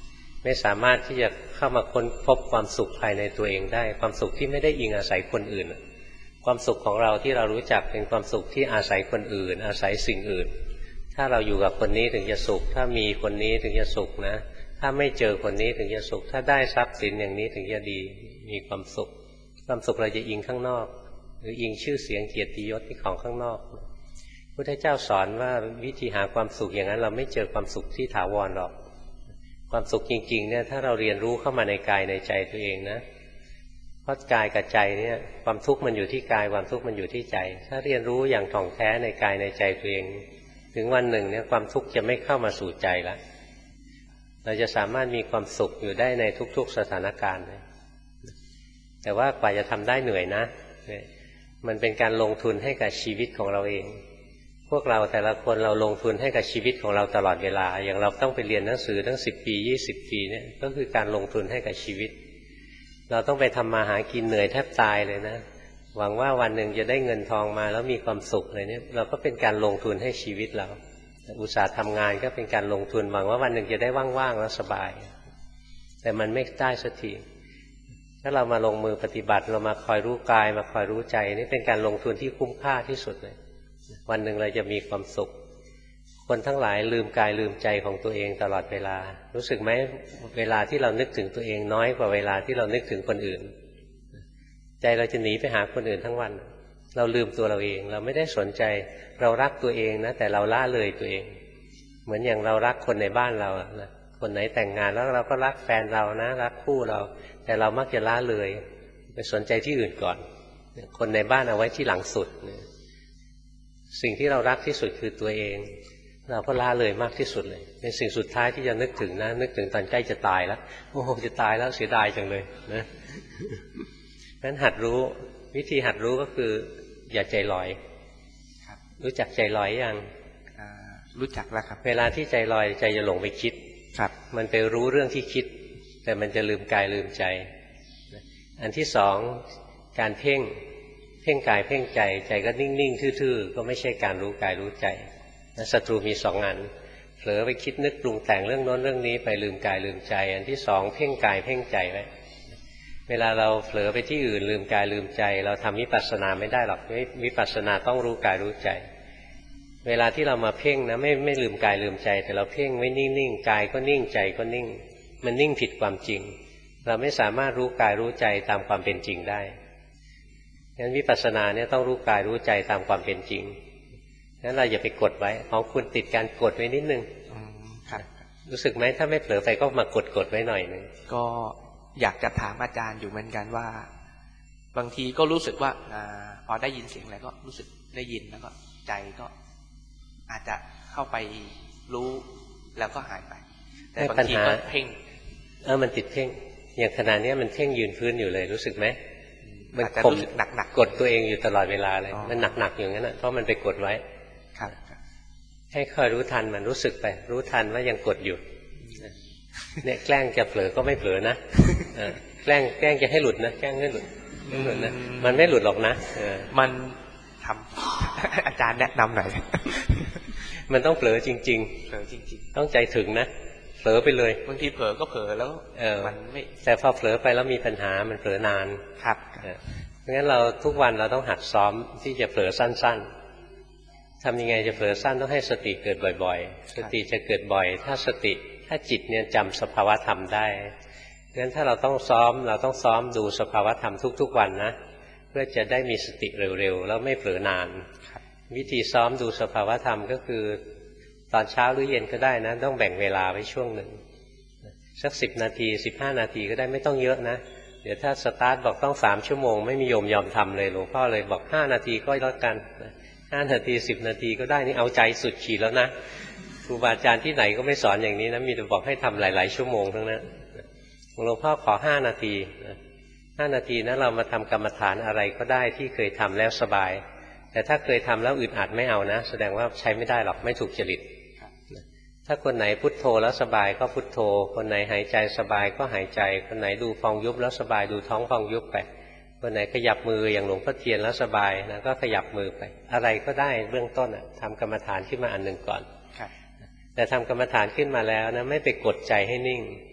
ไม่สามารถที่จะเข้ามาค้นพบความสุขภายในตัวเองได้ความสุขที่ไม่ได้อิงอาศัยคนอื่นความสุขของเราที่เรารู้จักเป็นความสุขที่อาศัยคนอื่นอาศัยสิ่งอื่นถ้าเราอยู่กับคนนี้ถึงจะสุขถ้ามีคนนี้ถึงจะสุขนะถ้าไม่เจอคนนี้ถึงจะสุขถ้าได้ทรัพย์สินอย่างนี้ถึงจะดีมีความสุขความสุขเราจะอิงข้างนอกหรืออิงชื่อเสียงเกียรติยศที่ของข้างนอกพุทธเจ้าสอนว่าวิธีหาความสุขอย่างนั้นเราไม่เจอความสุขที่ถาวรหรอกความสุขจริงๆเนี่ยถ้าเราเรียนรู้เข้ามาในกายในใจตัวเองนะเพราะกายกับใจเนี่ยความทุกข์มันอยู่ที่กายความทุกข์มันอยู่ที่ใจถ้าเรียนรู้อย่างถ่องแท้ในกายในใจตัวเองถึงวันหนึ่งเนี่ยความทุกข์จะไม่เข้ามาสู่ใจแล้วเราจะสามารถมีความสุขอยู่ได้ในทุกๆสถานการณ์แต่ว่ากว่าจะทำได้เหนื่อยนะมันเป็นการลงทุนให้กับชีวิตของเราเองพวกเราแต่ละคนเราลงทุนให้กับชีวิตของเราตลอดเวลาอย่างเราต้องไปเรียนหนังสือตั้งสิบปียี่สิบปีเนี่ยก็คือการลงทุนให้กับชีวิตเราต้องไปทำมาหากินเหนื่อยแทบตายเลยนะหวังว่าวันหนึ่งจะได้เงินทองมาแล้วมีความสุขอะไรเนี่ยเราก็เป็นการลงทุนให้ชีวิตเราอุตสาห์ทำงานก็เป็นการลงทุนหวังว่าวันหนึ่งจะได้ว่างๆแล้วสบายแต่มันไม่ได้สักทีถ้าเรามาลงมือปฏิบัติเรามาคอยรู้กายมาคอยรู้ใจนี่เป็นการลงทุนที่คุ้มค่าที่สุดเลยวันหนึ่งเราจะมีความสุขคนทั้งหลายลืมกายลืมใจของตัวเองตลอดเวลารู้สึกไหมเวลาที่เรานึกถึงตัวเองน้อยกว่าเวลาที่เรานึกถึงคนอื่นใจเราจะหนีไปหาคนอื่นทั้งวันเราลืมตัวเราเองเราไม่ได้สนใจเรารักตัวเองนะแต่เราละเลยตัวเองเหมือนอย่างเรารักคนในบ้านเรานะคนไหนแต่งงานแล้วเราก็รักแฟนเรานะรักคู่เราแต่เรามักจะละเลยไปสนใจที่อื่นก่อนคนในบ้านเอาไว้ที่หลังสุดสิ่งที่เรารักที่สุดคือตัวเองเราก็ละเลยมากที่สุดเลยเป็นสิ่งสุดท้ายที่จะนึกถึงนะนึกถึงตอนใกล้จะตายแล้วโอ้โหจะตายแล้วเสียดายจังเลยนะงั้นหัดรู้วิธีหัดรู้ก็คืออย่าใจลอยรู้จักใจลอยยังรู้จักแล้วครับเวลาที่ใจลอยใจจะหลงไปคิดครับมันไปรู้เรื่องที่คิดแต่มันจะลืมกายลืมใจอันที่สองการเพ่งเพ่งกายเพ่งใจใจก็นิ่งๆทื่อๆก็ไม่ใช่การรู้กายรู้ใจศัตรูมีสองอันเผลอไปคิดนึกปรุงแต่งเรื่องโน้นเรื่องนี้ไปลืมกายลืมใจอันที่สองเพ่งกายเพ่งใจไว้เวลาเราเผลอไปที่อื่นลืมกายลืมใจเราทำวิปัสสนาไม่ได้หรอกวิปัสสนาต้องรู้กายรู้ใจเวลาที่เรามาเพ่งนะไม่ไม่ลืมกายลืมใจแต่เราเพ่งไว้นิ่งๆกายก็นิ่งใจก็นิ่งมันนิ่งผิดความจริงเราไม่สามารถรู้กายรู้ใจตามความเป็นจริงได้งั้นวิปัสสนาเนี่ยต้องรู้กายรู้ใจตามความเป็นจริงงั้นเราอย่าไปกดไว้ของคุณติดการกดไว้นิดนึงรู้สึกไหมถ้าไม่เผลอไปก็มากดกดไว้หน่อยนึงก็อยากจะถามอาจารย์อยู่เหมือนกันว่าบางทีก็รู้สึกว่าพอได้ยินเสียงอะไรก็รู้สึกได้ยินแล้วก็ใจก็อาจจะเข้าไปรู้แล้วก็หายไปแต่บางทีก็เพ่งเออมันติดเพ่งอย่างขณะนี้มันเพ่งยืนพื้นอยู่เลยรู้สึกไหมมันจะรู้สึกหนักๆกดตัวเองอยู่ตลอดเวลาเลยมันหนักๆอย่างนั้นเพราะมันไปกดไว้ครับให้คอยรู้ทันมันรู้สึกไปรู้ทันว่ายังกดอยู่เนี่ยแกล้งจะเผลอก็ไม่เผลอนะแกล้งแกล้งจะให้หลุดนะแกล้งให้หลุดไม่หลุดนะมันไม่หลุดหรอกนะมันทำอาจารย์แนะนำหน่อยมันต้องเผลอจริงๆเผลอจริงๆต้องใจถึงนะเผลอไปเลยบางทีเผลอก็เผลอแล้วมันไม่แต่พอเผลอไปแล้วมีปัญหามันเผลอนานครับเพราะงั้นเราทุกวันเราต้องหัดซ้อมที่จะเผลอสั้นๆทำยังไงจะเผลอสั้นต้องให้สติเกิดบ่อยๆสติจะเกิดบ่อยถ้าสติถ้าจิตเนี่ยจำสภาวะธรรมได้งั้นถ้าเราต้องซ้อมเราต้องซ้อมดูสภาวะธรรมทุกๆวันนะเพื่อจะได้มีสติเร็วๆแล้วไม่เผลอนานวิธีซ้อมดูสภาวะธรรมก็คือตอนเช้าหรือเย็นก็ได้นะต้องแบ่งเวลาไว้ช่วงหนึ่งสักสิบนาทีสิบห้านาทีก็ได้ไม่ต้องเยอะนะเดี๋ยวถ้าสตาร์ทบอกต้องสามชั่วโมงไม่มีโยมยอมทำเลยหลวงพ่อเลยบอกห้านาทีก็แล้วกันห้านาทีสิบนาทีก็ได้นี่เอาใจสุดขีดแล้วนะครูบาอาจารย์ที่ไหนก็ไม่สอนอย่างนี้นะมีแต่บอกให้ทำหลายๆชั่วโมงทั้งนั้นหลวงพ่อขอห้านาทีห้านาทีนะเรามาทำกรรมฐานอะไรก็ได้ที่เคยทำแล้วสบายแต่ถ้าเคยทำแล้วอึดอัดไม่เอานะแสดงว่าใช้ไม่ได้หรอกไม่ถูกจริตถ้าคนไหนพุทโธแล้วสบายก็พุทโธคนไหนหายใจสบายก็หายใจคนไหนดูฟองยุบแล้วสบายดูท้องฟองยุบไปคนไหนขยับมืออย่างหลวงพ่อเทียนแล้วสบายนะก็ขยับมือไปอะไรก็ได้เบื้องต้นอ่ะทำกรรมฐานขึ้นมาอันหนึ่งก่อนแต่ทำกรรมฐานขึ้นมาแล้วนะไม่ไปกดใจให้นิ่ง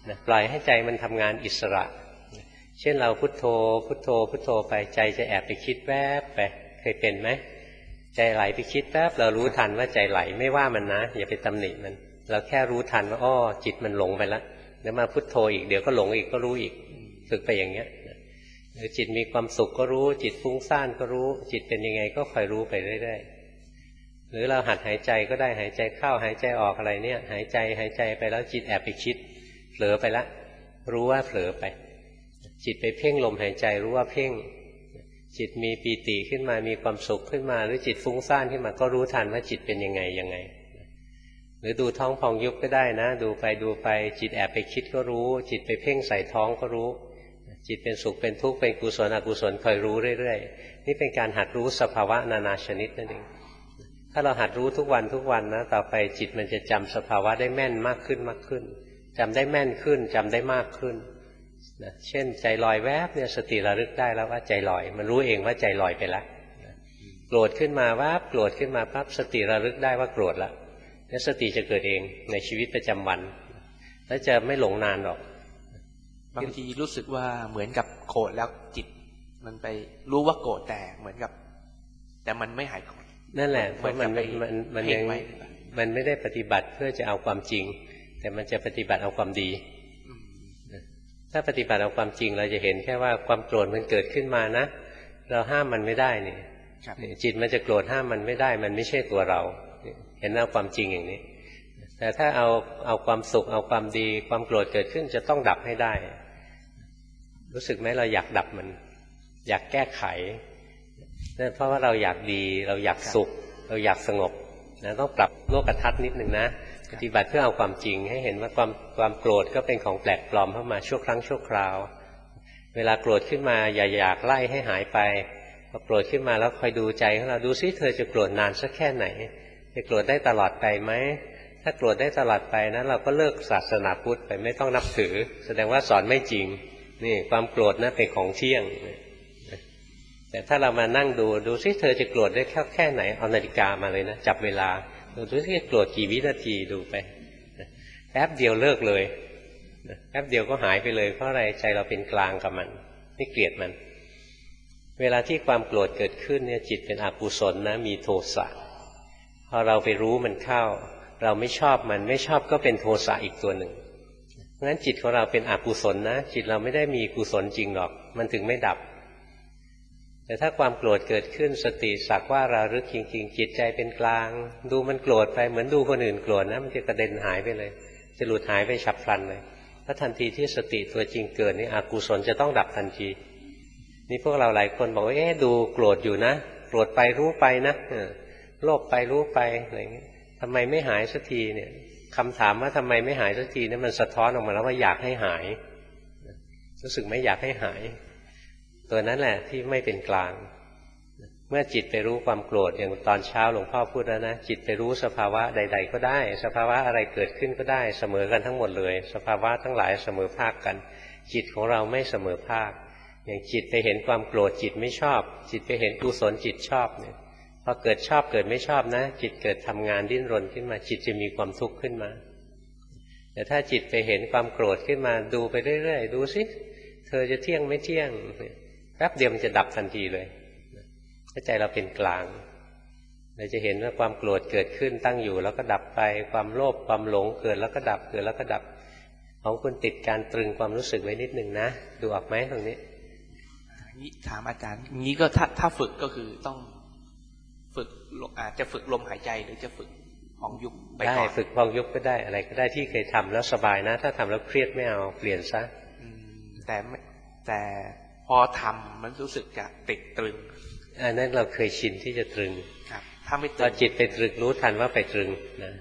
นะปล่อยให้ใจมันทำงานอิสระเช่นเราพุทโธพุทโธพุทโธไปใจจะแอบไปคิดแวบไปเคยเป็นไหมใจไหลไปคิดแวบเรารู้ทันว่าใจไหลไม่ว่ามันนะอย่าไปตำหนิมันเราแค่รู้ทันว่าอ้อจิตมันหลงไปแล้วเดี๋ยวมาพุทโธอีกเดี๋ยวก็หลงอีกก็รู้อีกฝึกไปอย่างเงี้ยหรือจิตมีความสุขก็รู้จิตฟุ้งซ่านก็รู้จิตเป็นยังไงก็คอยรู้ไปเรื่อยๆหรือเราหัดหายใจก็ได้หายใจเข้าหายใจออกอะไรเนี่ยหายใจหายใจไปแล้วจิตแอบไปคิดเผลอไปแล้วรู้ว่าเผลอไปจิตไปเพ่งลมหายใจรู้ว่าเพ่งจิตมีปีติขึ้นมามีความสุขขึ้นมาหรือจิตฟุ้งซ่านขึ้นมาก็รู้ทันว่าจิตเป็นยังไงยังไงหรือดูท้องพองยุบก็ได้นะดูไปดูไปจิตแอบไปคิดก็รู้จิตไปเพ่งใส่ท้องก็รู้จิตเป็นสุขเป็นทุกข์เป็นกุศลอกุศลคอยรู้เรื่อยๆนี่เป็นการหัดรู้สภาวะนานาชนิดนั่นเองถ้าเราหัดรู้ทุกวันทุกวันนะต่อไปจิตมันจะจำสภาวะได้แม่นมากขึ้นมากขึ้นจำได้แม่นขึ้นจำได้มากขึ้นนะเช่นใจลอยแวบเนี่ยสติระลึกได้แล้วว่าใจลอยมันรู้เองว่าใจลอยไปแล้วโกรธขึ้นมาว่าโกรธขึ้นมาปั๊บสติระลึกได้ว่าโกรธแล้วแล้วสติจะเกิดเองในชีวิตประจำวันแล้วจะไม่หลงนานหรอกบางทีรู้สึกว่าเหมือนกับโกรธแล้วจิตมันไปรู้ว่าโกรธแต่เหมือนกับแต่มันไม่หายโกรธนั่นแหละเพราะมันมันมันยังมันไม่ได้ปฏิบัติเพื่อจะเอาความจริงแต่มันจะปฏิบัติเอาความดีถ้าปฏิบัติเอาความจริงเราจะเห็นแค่ว่าความโกรธมันเกิดขึ้นมานะเราห้ามมันไม่ได้นี่จิตมันจะโกรธห้ามมันไม่ได้มันไม่ใช่ตัวเราเห็นเอาความจริงอย่างนี้แต่ถ้าเอาเอาความสุขเอาความดีความโกรธเกิดขึ้นจะต้องดับให้ได้รู้สึกไหมเราอยากดับมันอยากแก้ไขนั่นเพราะว่าเราอยากดีเราอยากสุขเราอยากสงบนะต้องปรับโลกทัศน์นิดนึงนะปฏิบัติเพื่อเอาความจริงให้เห็นว่าความความโกรธก็เป็นของแปลกปลอมเข้ามาชั่วครั้งชั่วคราวเวลาโกรธขึ้นมาอย่าอยากไล่ให้หายไปพอโกรธขึ้นมาแล้วคอยดูใจของเราดูซิเธอจะโกรธนานสักแค่ไหนจะโกรธได้ตลอดไปไหมถ้าโกรธได้ตลอดไปนะเราก็เลิกศาสนาพุทธไปไม่ต้องนับถือแสดงว่าสอนไม่จริงนี่ความโกรธนะเป็นของเที่ยงแต่ถ้าเรามานั่งดูดูซิเธอจะโกรธได้แค่แค่ไหนเอานาฬิกามาเลยนะจับเวลาดูซิโกรธกี่วินาทีดูไปแป๊บเดียวเลิกเลยแป๊บเดียวก็หายไปเลยเพราะอะไรใจเราเป็นกลางกับมันไม่เกลียดมันเวลาที่ความโกรธเกิดขึ้นเนี่ยจิตเป็นอกุศลนะมีโทสะพอเราไปรู้มันเข้าเราไม่ชอบมันไม่ชอบก็เป็นโทสะอีกตัวหนึ่งเพราะฉะนั้นจิตของเราเป็นอกุศลนะจิตเราไม่ได้มีกุศลจริงหรอกมันถึงไม่ดับแต่ถ้าความโกรธเกิดขึ้นสติสักว่าระลึกจริงๆจิตใจเป็นกลางดูมันโกรธไปเหมือนดูคนอื่นโกรธนะมันจะกระเด็นหายไปเลยจะหลุดหายไปฉับพลันเลยถ้าทันทีที่สติตัวจริงเกิดนี่อกุศลจะต้องดับทันทีนี่พวกเราหลายคนบอกว่าเอ๊ะดูโกรธอยู่นะโกรธไปรู้ไปนะโลภไปรู้ไปอะไรอย่างนี้ทำไมไม่หายสักทีเนี่ยคำถามว่าทำไมไม่หายสักทีเนี่ยมันสะท้อนออกมาแล้วว่าอยากให้หายรู้สึกไม่อยากให้หายตัวนั้นแหละที่ไม่เป็นกลางเมื่อจิตไปรู้ความโกรธอย่างตอนเช้าหลวงพ่อพูดแล้วนะจิตไปรู้สภาวะใดๆก็ได้สภาวะอะไรเกิดขึ้นก็ได้เสมอกันทั้งหมดเลยสภาวะทั้งหลายเสมอภาคกันจิตของเราไม่เสมอภาคอย่างจิตไปเห็นความโกรธจิตไม่ชอบจิตไปเห็นกุศลจิตชอบเนี่ยพอเกิดชอบเกิดไม่ชอบนะจิตเกิดทำงานดิ้นรนขึ้นมาจิตจะมีความทุกข์ขึ้นมาแต่ถ้าจิตไปเห็นความโกรธขึ้นมาดูไปเรื่อยๆดูสิเธอจะเที่ยงไม่เที่ยงแป๊บเดียวมันจะดับทันทีเลยถ้าใจเราเป็นกลางเราจะเห็นว่าความโกรธเกิดขึ้นตั้งอยู่แล้วก็ดับไปความโลภความหลงเกิดแล้วก็ดับเกิดแล้วก็ดับของคุณติดการตรึงความรู้สึกไว้นิดนึงนะดูออกไหมตรงนี้นี้ถามอาจารย์นี้ก็ถ้าถ้าฝึกก็คือต้องฝึกอาจจะฝึกลมหายใจหรือจะฝึกพองยุบไปก่อนได้ฝึกพองยุบก็ได้อะไรก็ได้ที่เคยทำแล้วสบายนะถ้าทำแล้วเครียดไม่เอาเปลี่ยนซะแต่แต่พอทำมันรู้สึกจะติดตรึงอันนั้นเราเคยชินที่จะตรึงครับถ้าไม่ตรึงเราจิตไปตรึงรู้ทันว่าไปตรึง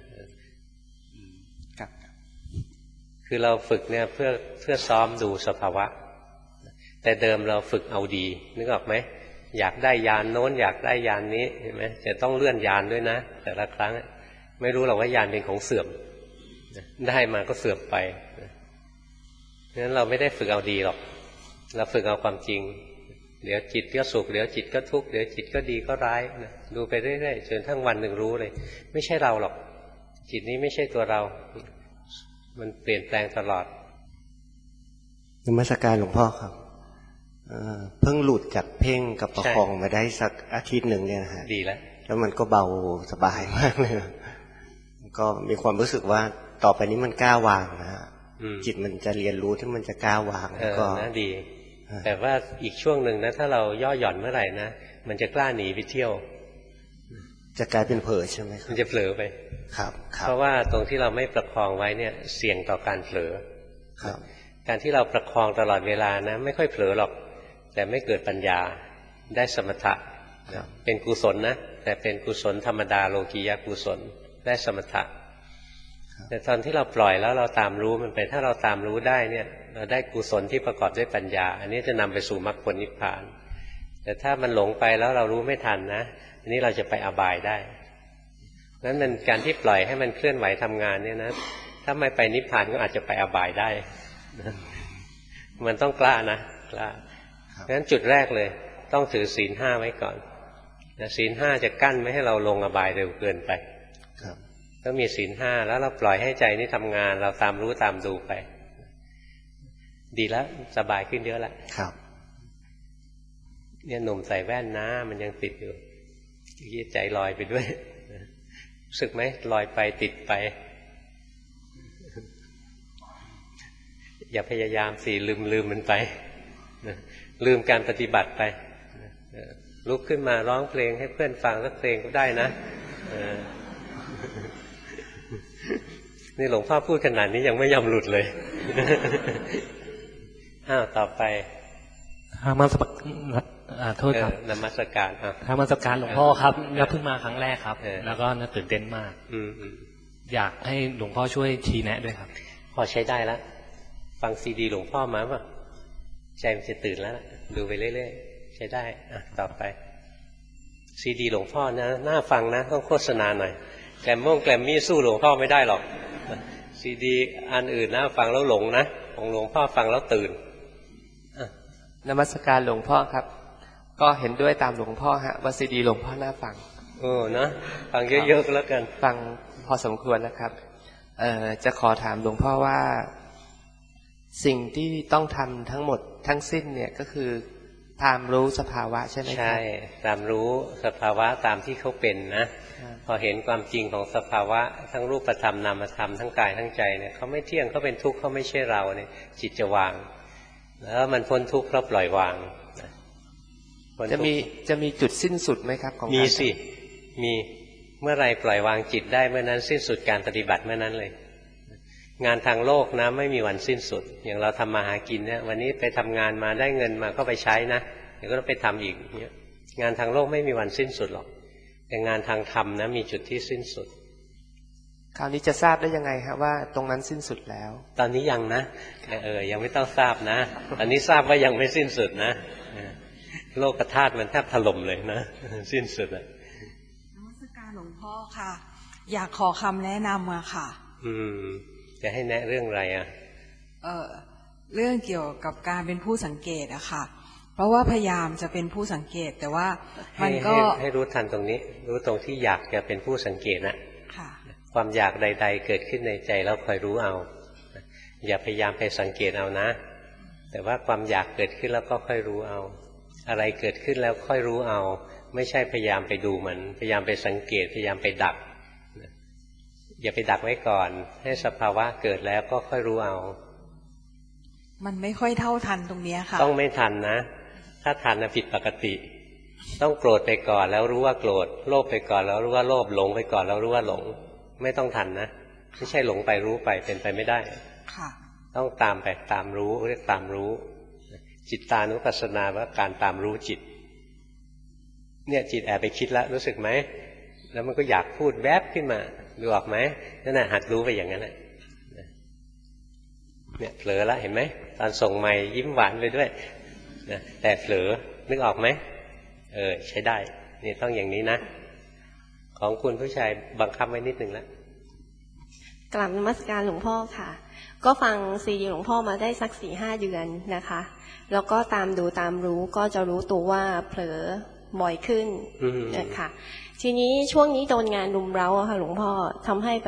นะครับคือเราฝึกเนี่ยเพื่อเพื่อซ้อมดูสภาวะแต่เดิมเราฝึกเอาดีนึกออกไหมอยากได้ยานโน้นอยากได้ยานนี้เห็นไหมจะต้องเลื่อนยานด้วยนะแต่ละครั้งไม่รู้หรอกว่ายานเป็นของเสื่อมได้มาก็เสื่อมไปเพราะฉะนั้นเราไม่ได้ฝึกเอาดีหรอกเราฝึกเอาความจริงเดี๋ยวจิตก็สุขเดี๋ยวจิตก็ทุกข์เดี๋ยวจิตก็ดีก็ร้ายนะดูไปเรื่อยๆจนทั้งวันหนึ่งรู้เลยไม่ใช่เราหรอกจิตนี้ไม่ใช่ตัวเรามันเปลี่ยนแปลงตลอดนมัสการหลวงพ่อครับเพิ่งหลุดจากเพ่งกับประคองมาได้สักอาทิตย์หนึ่งเนี่ยนะฮะดีแล้วแล้วมันก็เบาสบายมากเลยก็มีความรู้สึกว่าต่อไปนี้มันกล้าวางนะฮะจิตมันจะเรียนรู้ที่มันจะกล้าวางก็น่าดีแต่ว่าอีกช่วงหนึ่งนะถ้าเราย่อหย่อนเมื่อไหร่นะมันจะกล้าหนีไปเที่ยวจะกลายเป็นเผลอใช่ไหมมันจะเผลอไปครับเพราะว่าตรงที่เราไม่ประคองไว้เนี่ยเสี่ยงต่อการเผลอครับการที่เราประคองตลอดเวลานะไม่ค่อยเผลอหรอกแต่ไม่เกิดปัญญาได้สมถะเป็นกุศลนะแต่เป็นกุศลธรรมดาโลกียกุศลได้สมถะแต่ตอนที่เราปล่อยแล้วเราตามรู้มันไปถ้าเราตามรู้ได้เนี่ยเราได้กุศลที่ประกอบด้วยปัญญาอันนี้จะนำไปสู่มรรคผลนิพพานแต่ถ้ามันหลงไปแล้วเรารู้ไม่ทันนะอันนี้เราจะไปอบายได้นั้นมันการที่ปล่อยให้มันเคลื่อนไหวทำงานเนี่ยนะถ้าไม่ไปนิพพานก็อาจจะไปอบายได้มันต้องกล้านะกล้างั้นจุดแรกเลยต้องถือศีลห้าไว้ก่อนศีลห้าจะกั้นไม่ให้เราลงอบายเร็วเกินไปต้องมีศีลห้าแล้วเราปล่อยให้ใจนี่ทำงานเราตามรู้ตามดูไปดีแล้วสบายขึ้นเยอะแล้วครับเนี่ยหนุ่มใส่แว่นนะมันยังติดอยู่ยี่ใจลอยไปด้วยรู้สึกไหมลอยไปติดไปอย่าพยายามสิลืมลืมมันไปลืมการปฏิบัติไปลุกขึ้นมาร้องเพลงให้เพื่อนฟังสักเพลงก็ได้นะนี่หลวงพ่อพูดขนาดนี้ยังไม่ยอมหลุดเลยอ้าวต่อไปธรรมสอ่าโทษครับนมัสการครับธรรมสการหลวงพ่อครับแล้วเพิ่งมาครั้งแรกครับแล้วก็น่าตื่นเต้นมากอืมอยากให้หลวงพ่อช่วยชี้แนะด้วยครับพอใช้ได้แล้วฟังซีดีหลวงพ่อมาป่ะใจมันจะตื่นแล้วดูไปเรื่อยๆใช้ได้อ่ะต่อไปซีดีหลวงพ่อนะน่าฟังนะต้องโฆษณาหน่อยแกลมม่งแกลมมี่สู้หลวงพ่อไม่ได้หรอกซีดีอันอื่นนะฟังแล้วหลงนะของหลวงพ่อฟังแล้วตื่นนมัสการหลวงพ่อครับก็เห็นด้วยตามหลวงพ่อฮะว่าซีดีหลวงพ่อน่าฟังเออนะฟังเยอะๆแล้วกันฟังพอสมควรแล้วครับเอ่อจะขอถามหลวงพ่อว่าสิ่งที่ต้องทำทั้งหมดทั้งสิ้นเนี่ยก็คือตามรู้สภาวะใช่ไหมครับใช่ตามรู้สภาวะตามที่เขาเป็นนะพอเห็นความจริงของสภาวะทั้งรูปธรรมนามธรรมทั้งกายทั้งใจเนี่ยเขาไม่เที่ยงเขาเป็นทุกข์เขาไม่ใช่เราเนี่ยจิตจะวางแล้วมันพ้นทุกข์เพราะปล่อยวางจะมีจะมีจุดสิ้นสุดไหมครับของมีสิมีเมื่อไรปล่อยวางจิตได้เมื่อนั้นสิ้นสุดการปฏิบัติเมื่อนั้นเลยงานทางโลกนะไม่มีวันสิ้นสุดอย่างเราทำมาหากินเนี่ยวันนี้ไปทำงานมาได้เงินมาก็ไปใช้นะเดี๋ยวก็ต้องไปทำอีกเนี่ยงานทางโลกไม่มีวันสิ้นสุดหรอกแต่งานทางธรรมนะมีจุดที่สิ้นสุดคราวนี้จะทราบได้ยังไงครับว่าตรงนั้นสิ้นสุดแล้วตอนนี้ยังนะเออยังไม่ต้องทราบนะตอนนี้ทราบว่ายังไม่สิ้นสุดนะโลกธาตุมันแทบถล่มเลยนะสิ้นสุดอะนมัสการหลวงพ่อค่ะ อยากขอคำแนะนำมาค่ะอืมจะให้แนะเรื่องอะไรอ่ะเออเรื่องเกี่ยวกับการเป็นผู้สังเกตอะค่ะเพราะว่าพยายามจะเป็นผู้สังเกตแต่ว่ามันก็ให้รู้ทันตรงนี้รู้ตรงที่อยากจะเป็นผู้สังเกตนะค่ะความอยากใดๆเกิดขึ้นในใจแล้วคอยรู้เอาอย่าพยายามไปสังเกตเอานะแต่ว่าความอยากเกิดขึ้นแล้วก็ค่อยรู้เอาอะไรเกิดขึ้นแล้วค่อยรู้เอาไม่ใช่พยายามไปดูมันพยายามไปสังเกตพยายามไปดักอย่าไปดักไว้ก่อนให้สภาวะเกิดแล้วก็ค่อยรู้เอามันไม่ค่อยเท่าทันตรงนี้ค่ะต้องไม่ทันนะถ้าทันนะผิดปกติต้องโกรธไปก่อนแล้วรู้ว่าโกรธโลภไปก่อนแล้วรู้ว่าโลภหลงไปก่อนแล้วรู้ว่าหลงไม่ต้องทันนะไม่ใช่หลงไปรู้ไปเป็นไปไม่ได้ค่ะต้องตามไปตามรู้เรียกตามรู้จิตตานุปัสสนาว่าการตามรู้จิตเนี่ยจิตแอบไปคิดแล้วรู้สึกไหมแล้วมันก็อยากพูดแวบขึ้นมาดูออกไหมนั่นแหละหัดรู้ไปอย่างนั้นแหละเนี่ยเผลอแล้วเห็นไหมตอนส่งไมค์ยิ้มหวานไปด้วยนะแต่เผลอนึกออกไหมเออใช้ได้นี่ต้องอย่างนี้นะของคุณผู้ชายบังคับไว้นิดนึงแล้วกราบนมัสการหลวงพ่อค่ะก็ฟังซีดีหลวงพ่อมาได้สักสี่ห้าเดือนนะคะแล้วก็ตามดูตามรู้ก็จะรู้ตัวว่าเผลอบ่อยขึ้นนะคะทีนี้ช่วงนี้โดนงานรุมเร้าอะค่ะหลวงพ่อทำให้แบบ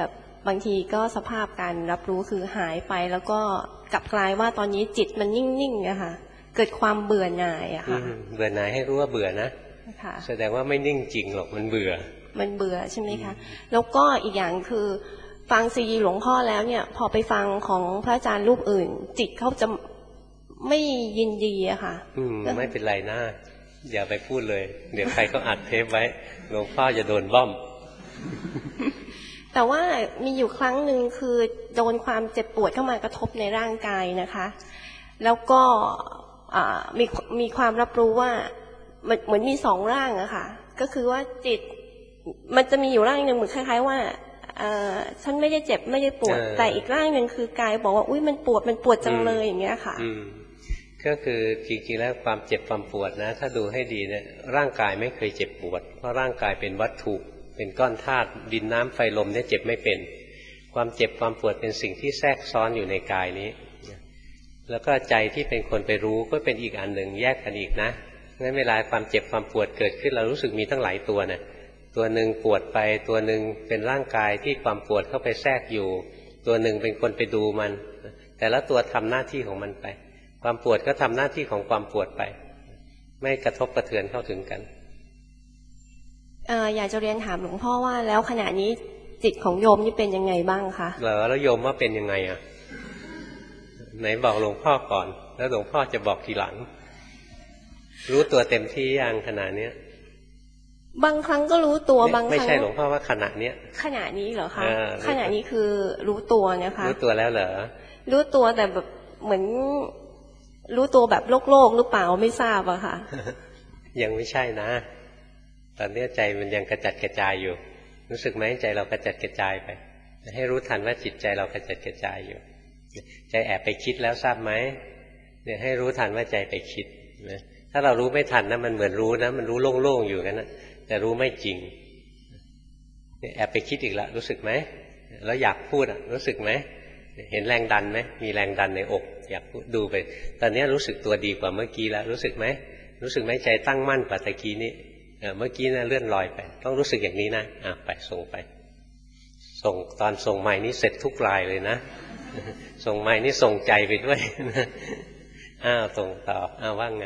บางทีก็สภาพการรับรู้คือหายไปแล้วก็กลับกลายว่าตอนนี้จิตมันนิ่งๆอะค่ะเกิดความเบื่อหน่ายอะค่ะเบื่อหน่ายให้รู้ว่าเบื่อนะแสดงว่าไม่นิ่งจริงหรอกมันเบื่อมันเบื่อใช่ไหมคะแล้วก็อีกอย่างคือฟังซีดีหลวงพ่อแล้วเนี่ยพอไปฟังของพระอาจารย์รูปอื่นจิตเขาจะไม่ยินดีอะค่ะอืมไม่เป็นไรนะอย่าไปพูดเลยเดี๋ยวใครก็อัดเทปไว้หลวงพ่อจะโดนบ้อมแต่ว่ามีอยู่ครั้งหนึ่งคือโดนความเจ็บปวดเข้ามากระทบในร่างกายนะคะแล้วก็มีมีความรับรู้ว่าเหมือนมีสองร่างอะค่ะก็คือว่าจิตมันจะมีอยู่ร่างหนึ่งเหมือนคล้ายๆว่าฉันไม่ได้เจ็บไม่ได้ปวดแต่อีกร่างหนึ่งคือกายบอกว่าอุ้ยมันปวดมันปวดจังเลยอย่างเงี้ยค่ะก็คือจริงๆแล้วความเจ็บความปวดนะถ้าดูให้ดีเนี่ยร่างกายไม่เคยเจ็บปวดเพราะร่างกายเป็นวัตถุเป็นก้อนธาตุดินน้ำไฟลมเนี่ยเจ็บไม่เป็นความเจ็บความปวดเป็นสิ่งที่แทรกซ้อนอยู่ในกายนี้แล้วก็ใจที่เป็นคนไปรู้ก็เป็นอีกอันหนึ่งแยกกันอีกนะงั้นเวลาความเจ็บความปวดเกิดขึ้นเรารู้สึกมีตั้งหลายตัวนะตัวหนึ่งปวดไปตัวหนึ่งเป็นร่างกายที่ความปวดเข้าไปแทรกอยู่ตัวหนึ่งเป็นคนไปดูมันแต่ละตัวทำหน้าที่ของมันไปความปวดก็ทำหน้าที่ของความปวดไปไม่กระทบกระเทือนเข้าถึงกันเอ่ออยากจะเรียนถามหลวงพ่อว่าแล้วขณะนี้จิตของโยมนี่เป็นยังไงบ้างคะเหรอแล้วโยมว่าเป็นยังไงอ่ะไหนบอกหลวงพ่อก่อนแล้วหลวงพ่อจะบอกทีหลังรู้ตัวเต็มที่ยังขณะเนี้ยบางครั้งก็รู้ตัวบางครั้งไม่ใช่หลวงพ่อว่าขณะเนี้ยขณะนี้เหรอคะขณะนี้คือรู้ตัวนะคะรู้ตัวแล้วเหรอรู้ตัวแต่แบบเหมือนรู้ตัวแบบโลกโลกหรือเปล่าไม่ทราบอะค่ะยังไม่ใช่นะตอนนี้ใจมันยังกระจัดกระจายอยู่รู้สึกไหมใจเรากระจัดกระจายไปให้รู้ทันว่าจิตใจเรากระจัดกระจายอยู่ใจแอบไปคิดแล้วทราบไหมเนี่ยให้รู้ทันว่าใจไปคิดนะถ้าเรารู้ไม่ทันนะมันเหมือนรู้นะมันรู้โล่งๆอยู่งั้นนะแต่รู้ไม่จริงเนี่ยแอบไปคิดอีกแล้วรู้สึกไหมแล้วอยากพูดอ่ะรู้สึกไหมเห็นแรงดันไหมมีแรงดันในอกอยากดูไปตอนนี้รู้สึกตัวดีกว่าเมื่อกี้แล้วรู้สึกไหมรู้สึกไหมใจตั้งมั่นกว่าตะกี้นี้เมื่อกี้นะเลื่อนลอยไปต้องรู้สึกอย่างนี้นะอ่ะไปส่งไปส่งตอนส่งใหม่นี้เสร็จทุกรายเลยนะส่งใหม่นี่ส่งใจไปด้วยอ้าวส่งต่ออ้าวว่าไง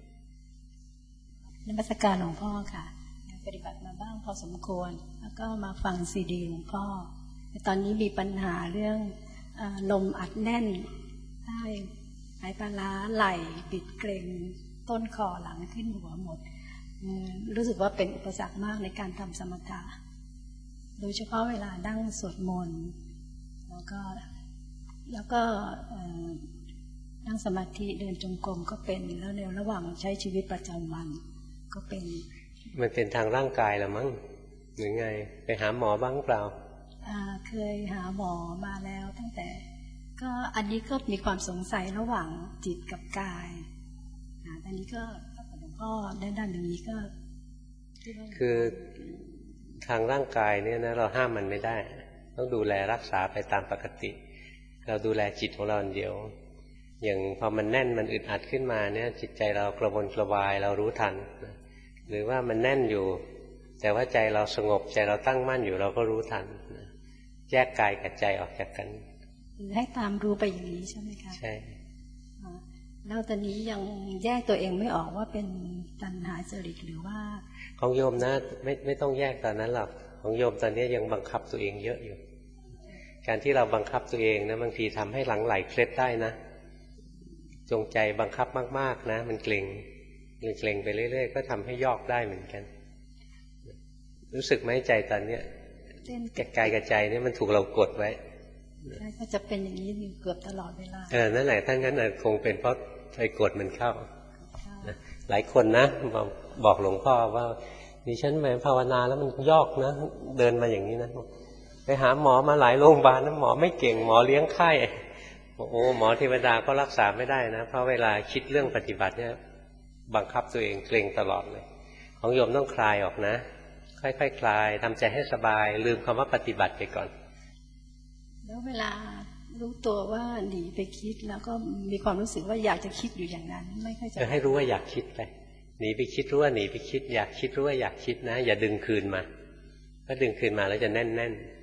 นมัสการหลวงพ่อค่ะปฏิบัติมาบ้างพอสมควรแล้วก็มาฟังซีดีหลวงพ่อตอนนี้มีปัญหาเรื่องลมอัดแน่นใต้ไหปลาร้าไหล่บิดเกร็งต้นคอหลังขึ้นหัวหมดรู้สึกว่าเป็นอุปสรรคมากในการทำสมถะโดยเฉพาะเวลานั่งสวดมนต์แล้วก็แล้วก็นั่งสมาธิเดินจงกรมก็เป็นแล้วในระหว่างใช้ชีวิตประจำวันก็เป็นมันเป็นทางร่างกายละมั้งหรือไงไปหาหมอบ้างเปล่าเคยหาหมอมาแล้วตั้งแต่ก็อันนี้ก็มีความสงสัยระหว่างจิตกับกายอันนี้ก็หลวงพ่อด้านด้านอย่างนี้ก็คือทางร่างกายเนี่ยนะเราห้ามมันไม่ได้ต้องดูแลรักษาไปตามปกติเราดูแลจิตของเราเดียวอย่างพอมันแน่นมันอึดอัดขึ้นมาเนี่ยจิตใจเรากระวนกระวายเรารู้ทันหรือว่ามันแน่นอยู่แต่ว่าใจเราสงบใจเราตั้งมั่นอยู่เราก็รู้ทันแยกกายกับใจออกจากกันให้ตามรู้ไปอย่างนี้ใช่ไหมคะใช่แล้วตอนนี้ยังแยกตัวเองไม่ออกว่าเป็นตัณหาจริตหรือว่าของโยมนะไม่ไม่ต้องแยกตอนนั้นหรอกของโยมตอนนี้ยังบังคับตัวเองเยอะอยู่การที่เราบังคับตัวเองนะบางทีทำให้หลังไหลเคล็ดได้นะจงใจบังคับมากๆนะมันเกร็งเกร็งไปเรื่อยๆก็ทำให้ยอกได้เหมือนกันรู้สึกไหมใจตอนเนี้ยกายกับใจนี่มันถูกเรากดไว้ก็จะเป็นอย่างนี้เกือบตลอดเวลาเออนั่นแหละถ้างั้นคงเป็นเพราะไปกดมันเข้าหลายคนนะบอกหลวงพ่อว่าดิฉันไปภาวนาแล้วมันยอกนะเดินมาอย่างนี้นะไปหาหมอมาหลายโรงพยาบาลนะหมอไม่เก่งหมอเลี้ยงไข้โอ้หมอเทวดาก็รักษาไม่ได้นะเพราะเวลาคิดเรื่องปฏิบัติเนี่ยบังคับตัวเองเกร็งตลอดเลยของโยมต้องคลายออกนะค่อยๆ ค, คลายทำใจให้สบายลืมคำว่าปฏิบัติไปก่อนแล้วเวลารู้ตัวว่าหนีไปคิดแล้วก็มีความรู้สึกว่าอยากจะคิดอยู่อย่างนั้นไม่ค่อยจะให้รู้ว่าอยากคิดไปหนีไปคิดรู้ว่าหนีไปคิดอยากคิดรู้ว่าอยากคิดนะอย่าดึงคืนมาถ้าดึงคืนมาแล้วจะแน่นแน่น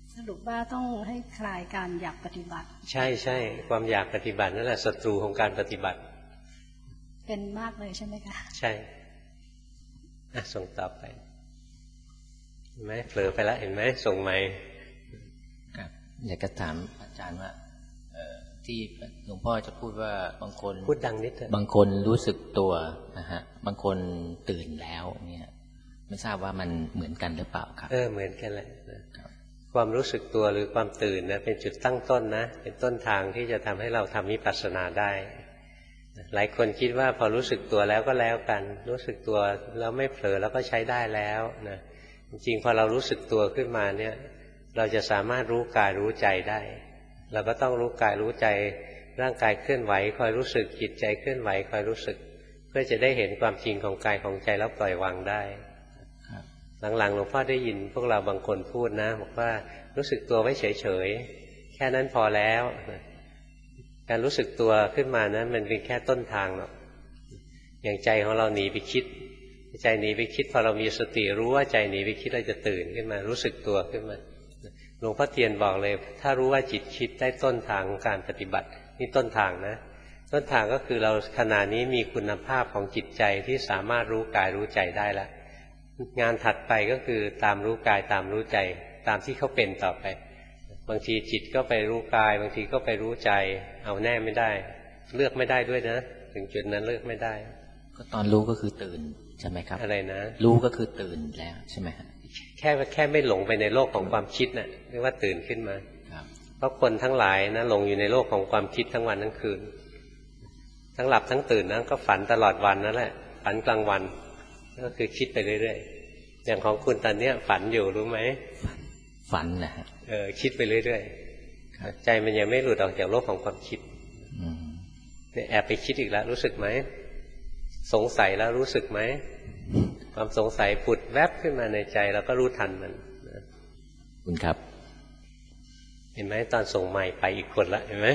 สรุปว่าต้องให้คลายการอยากปฏิบัติใช่ใช่ความอยากปฏิบัตินั่นแหละศัตรูของการปฏิบัติเป็นมากเลยใช่ไหมคะใช่อ่ะส่งต่อไปเห็นไหมเผลอไปแล้วเห็นไหมส่งใหม่ครับอยากจะถามอาจารย์ว่าที่หลวงพ่อจะพูดว่าบางคนพูดดังนิดเถอะบางคนรู้สึกตัวนะฮะบางคนตื่นแล้วเนี่ยไม่ทราบว่ามันเหมือนกันหรือเปล่าครับเออเหมือนกันแหละความรู้สึกตัวหรือความตื่นนะเป็นจุดตั้งต้นนะเป็นต้นทางที่จะทำให้เราทำวิปัสสนาได้หลายคนคิดว่าพอรู้สึกตัวแล้วก็แล้วกันรู้สึกตัวแล้วไม่เผลอแล้วก็ใช้ได้แล้วนะจริงๆพอเรารู้สึกตัวขึ้นมาเนี่ยเราจะสามารถรู้กายรู้ใจได้เราก็ต้องรู้กายรู้ใจร่างกายเคลื่อนไหวคอยรู้สึกจิตใจเคลื่อนไหวคอยรู้สึกเพื่อจะได้เห็นความจริงของกายของใจแล้วปล่อยวางได้หลังๆหลวงพ่อได้ยินพวกเราบางคนพูดนะบอกว่ารู้สึกตัวไว้เฉยๆแค่นั้นพอแล้วการรู้สึกตัวขึ้นมานั้นมันเป็นแค่ต้นทางเนาะอย่างใจของเราหนีไปคิดใจหนีไปคิดพอเรามีสติรู้ว่าใจหนีไปคิดเราจะตื่นขึ้นมารู้สึกตัวขึ้นมาหลวงพ่อเทียนบอกเลยถ้ารู้ว่าจิตคิดได้ต้นทางของการปฏิบัตินี่ต้นทางนะต้นทางก็คือเราขณะนี้มีคุณภาพของจิตใจที่สามารถรู้กายรู้ใจได้แล้วงานถัดไปก็คือตามรู้กายตามรู้ใจตามที่เขาเป็นต่อไปบางทีจิตก็ไปรู้กายบางทีก็ไปรู้ใจเอาแน่ไม่ได้เลือกไม่ได้ด้วยนะถึงจุดนั้นเลือกไม่ได้ก็ตอนรู้ก็คือตื่นใช่ไหมครับอะไรนะรู้ก็คือตื่นแล้วใช่ไหมฮะแค่แค่ไม่หลงไปในโลกของความคิดน่ะเรียกว่าตื่นขึ้นมาเพราะคนทั้งหลายนะหลงอยู่ในโลกของความคิดทั้งวันทั้งคืนทั้งหลับทั้งตื่นนะก็ฝันตลอดวันนั่นแหละฝันกลางวันก็คือคิดไปเรื่อยๆอย่างของคุณตอนนี้ฝันอยู่รู้ไหมฝันนะฮะเออคิดไปเรื่อยๆใจมันยังไม่หลุดออกจากโลกของความคิดเนี่ยแอบไปคิดอีกแล้วรู้สึกไหมสงสัยแล้วรู้สึกไหมความสงสัยผุดแวบขึ้นมาในใจเราก็รู้ทันมันคุณครับเห็นไหมตอนส่งใหม่ไปอีกคนละเห็นไหม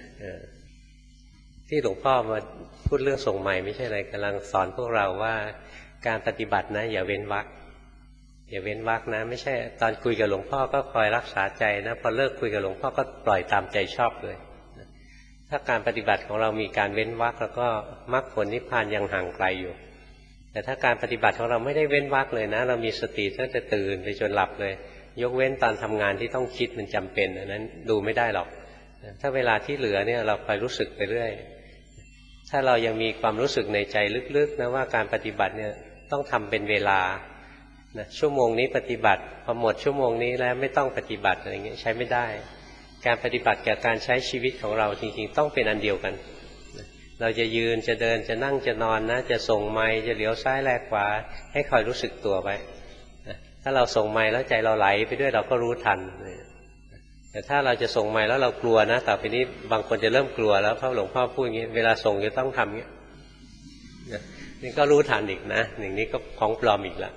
ที่หลวงพ่อมาพูดเรื่องส่งใหม่ไม่ใช่อะไรกำลังสอนพวกเราว่าการปฏิบัตินะอย่าเว้นวรรคอย่าเว้นวรรคนะไม่ใช่ตอนคุยกับหลวงพ่อก็คอยรักษาใจนะพอเลิกคุยกับหลวงพ่อก็ปล่อยตามใจชอบเลยถ้าการปฏิบัติของเรามีการเว้นวรรคแล้วก็มรรคผลนิพพานยังห่างไกลอยู่แต่ถ้าการปฏิบัติของเราไม่ได้เว้นวรรคเลยนะเรามีสติตั้งแต่ตื่นไปจนหลับเลยยกเว้นตอนทำงานที่ต้องคิดมันจำเป็นอันนั้นดูไม่ได้หรอกถ้าเวลาที่เหลือเนี่ยเราคอยรู้สึกไปเรื่อยถ้าเรายังมีความรู้สึกในใจลึกๆนะว่าการปฏิบัติเนี่ยต้องทำเป็นเวลานะชั่วโมงนี้ปฏิบัติพอหมดชั่วโมงนี้แล้วไม่ต้องปฏิบัติอะไรเงี้ยใช้ไม่ได้การปฏิบัติกับการใช้ชีวิตของเราจริงๆต้องเป็นอันเดียวกันเราจะยืนจะเดินจะนั่งจะนอนนะจะส่งไม้จะเลี้ยวซ้ายแลกขวาให้คอยรู้สึกตัวไว้ถ้าเราส่งไม้แล้วใจเราไหลไปด้วยเราก็รู้ทันแต่ถ้าเราจะส่งไม้แล้วเรากลัวนะต่อไปนี้บางคนจะเริ่มกลัวแล้วเพราะหลวงพ่อพูดอย่างนี้เวลาส่งจะต้องทำอย่างนี้นี่ก็รู้ทันอีกนะอย่างนี้ก็ของปลอมอีกละ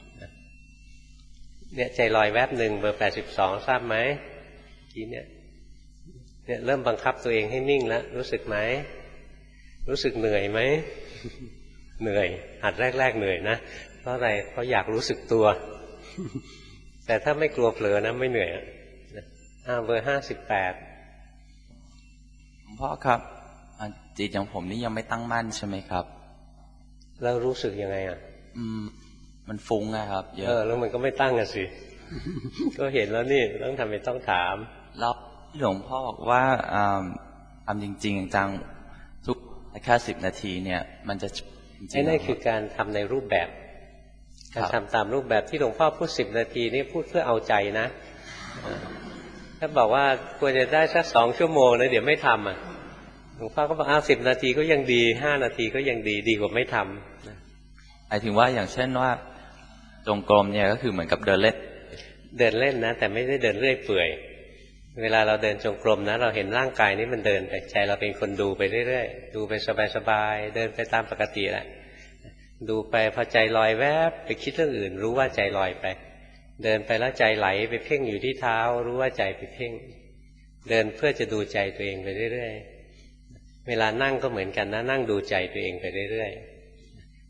เนี่ยใจลอยแวบหนึ่งเบอร์แปดสิบสองทราบไหมทีเนี่ยเนี่ยเริ่มบังคับตัวเองให้นิ่งแล้วรู้สึกไหมรู้สึกเหนื่อยไหมเหนื่อยหัดแรกๆเหนื่อยนะเพราะอะไรเพราะอยากรู้สึกตัวแต่ถ้าไม่กลัวเผลอนะไม่เหนื่อยอ่าเบอร์ห้าสิบแปดหลวงพ่อครับจิตของผมนี่ยังไม่ตั้งมั่นใช่ไหมครับแล้วรู้สึกยังไงอ่ะอืมมันฟุ้งนะครับเยอะเออแล้วมันก็ไม่ตั้งอะสิก็เห็นแล้วนี่ต้องทำเป็นต้องถามแล้วหลวงพ่อบอกว่าทำจริงๆจังทุกแค่สิบนาทีเนี่ยมันจะไอ้นั่นคือการทำในรูปแบบการทำตามรูปแบบที่หลวงพ่อพูดสิบนาทีนี่พูดเพื่อเอาใจนะถ้าบอกว่าควรจะได้สักสองชั่วโมงนะเดี๋ยวไม่ทำอ่ะหลวงพ่อก็บอกอ้าวสิบนาทีก็ยังดีห้านาทีก็ยังดีดีกว่าไม่ทำหมายถึงว่าอย่างเช่นว่าจงกรมเนี่ยก็คือเหมือนกับเดินเล่นเดินเล่นนะแต่ไม่ได้เดินเรื่อยเปื่อยเวลาเราเดินจงกรมนะเราเห็นร่างกายนี้มันเดินแต่ใจเราเป็นคนดูไปเรื่อยๆดูไปสบายๆเดินไปตามปกติแหละดูไปพอใจลอยแวบไปคิดเรื่องอื่นรู้ว่าใจลอยไปเดินไปแล้วใจไหลไปเพ่งอยู่ที่เท้ารู้ว่าใจไปเพ่งเดินเพื่อจะดูใจตัวเองไปเรื่อยๆเวลานั่งก็เหมือนกันนะนั่งดูใจตัวเองไปเรื่อยๆ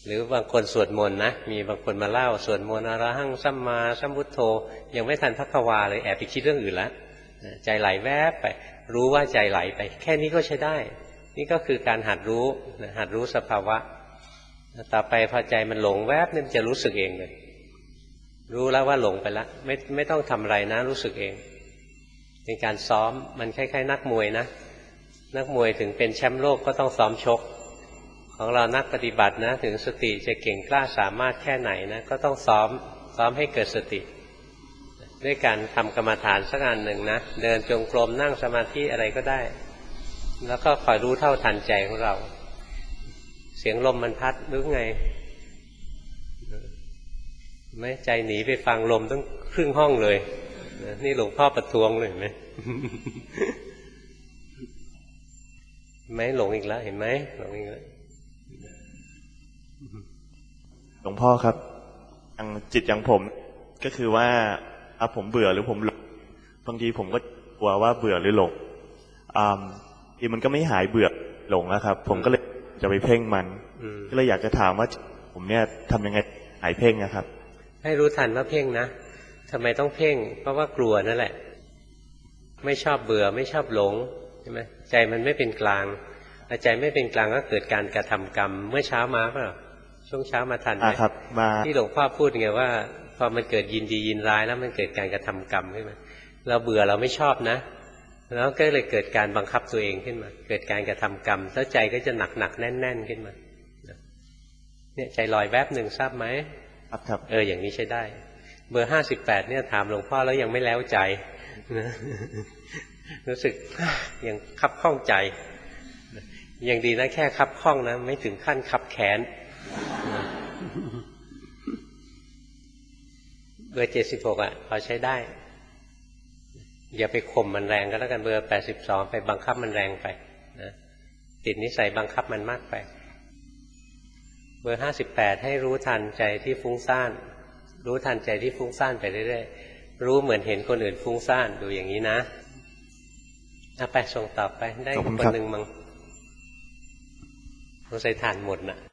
หรือบางคนสวดมนต์นะมีบางคนมาเล่าสวดมนต์อรหังสัมมาสัมพุทโธยังไม่ทันพักวาเลยแอบไปคิดเรื่องอื่นแล้วใจไหลแวบไปรู้ว่าใจไหลไปแค่นี้ก็ใช้ได้นี่ก็คือการหัดรู้หัดรู้สภาวะต่อไปพอใจมันหลงแวบนี่มันจะรู้สึกเองเลยรู้แล้วว่าหลงไปแล้วไม่ไม่ต้องทำอะไรนะรู้สึกเองเป็นการซ้อมมันคล้ายๆนักมวยนะนักมวยถึงเป็นแชมป์โลกก็ต้องซ้อมชกของเรานักปฏิบัตินะถึงสติจะเก่งกล้าสามารถแค่ไหนนะก็ต้องซ้อมซ้อมให้เกิดสติด้วยการทำกรรมฐานสักอันหนึ่งนะเดินจงกรมนั่งสมาธิอะไรก็ได้แล้วก็คอยรู้เท่าทันใจของเราเสียงลมมันพัดหรือไงไม่ใจหนีไปฟังลมตั้งครึ่งห้องเลยนี่หลวงพ่อประท้วงเลยเห็นไหมไม่หลงอีกแล้วเห็นไหมหลงอีกแล้วหลวงพ่อครับอย่างจิตอย่างผมก็คือว่าถ้าผมเบื่อหรือผมหลงบางทีผมก็กลัวว่าเบื่อหรือหลงอ่าทีมันก็ไม่หายเบื่อหลงนะครับผมก็เลยจะไปเพ่งมันก็เลยอยากจะถามว่าผมเนี่ยทำยังไงหายเพ่งนะครับให้รู้ทันว่าเพ่งนะทำไมต้องเพ่งเพราะว่ากลัวนั่นแหละไม่ชอบเบื่อไม่ชอบหลงใช่ไหมใจมันไม่เป็นกลางใจไม่เป็นกลางก็เกิดการกระทำกรรมเมื่อเช้ามาเปล่าช่วงเช้ามาทันไหมครับมาที่หลวงพ่อพูดไงว่าพอมันเกิดยินดียินร้ายแล้วมันเกิดการกระทำกรรมขึ้นมาเราเบื่อเราไม่ชอบนะแล้วก็เลยเกิดการบังคับตัวเองขึ้นมาเกิดการกระทำกรรมแล้วใจก็จะหนักหนักแน่นแน่นขึ้นมาเนี่ยใจลอยแวบหนึ่งทราบไหมครับครับเอออย่างนี้ใช้ได้เบอร์ห้าสิบแปดเนี่ยถามหลวงพ่อแล้วยังไม่แล้วใจรู้สึกยังคับข้องใจยังดีนะแค่คับข้องนะไม่ถึงขั้นคับแขนเบอร์เจ็ดสิบหกอ่ะพอใช้ได้อย่าไปข่มมันแรงก็แล้วกันเบอร์แปดสิบสองไปบังคับมันแรงไปนะติดนิสัยบังคับมันมากไปเบอร์ห้าสิบแปดให้รู้ทันใจที่ฟุ้งซ่านรู้ทันใจที่ฟุ้งซ่านไปเรื่อยๆรู้เหมือนเห็นคนอื่นฟุ้งซ่านดูอย่างนี้นะเอาไปส่งต่อไปได้คนหนึ่งมั้งสงสัยทานหมดน่ะ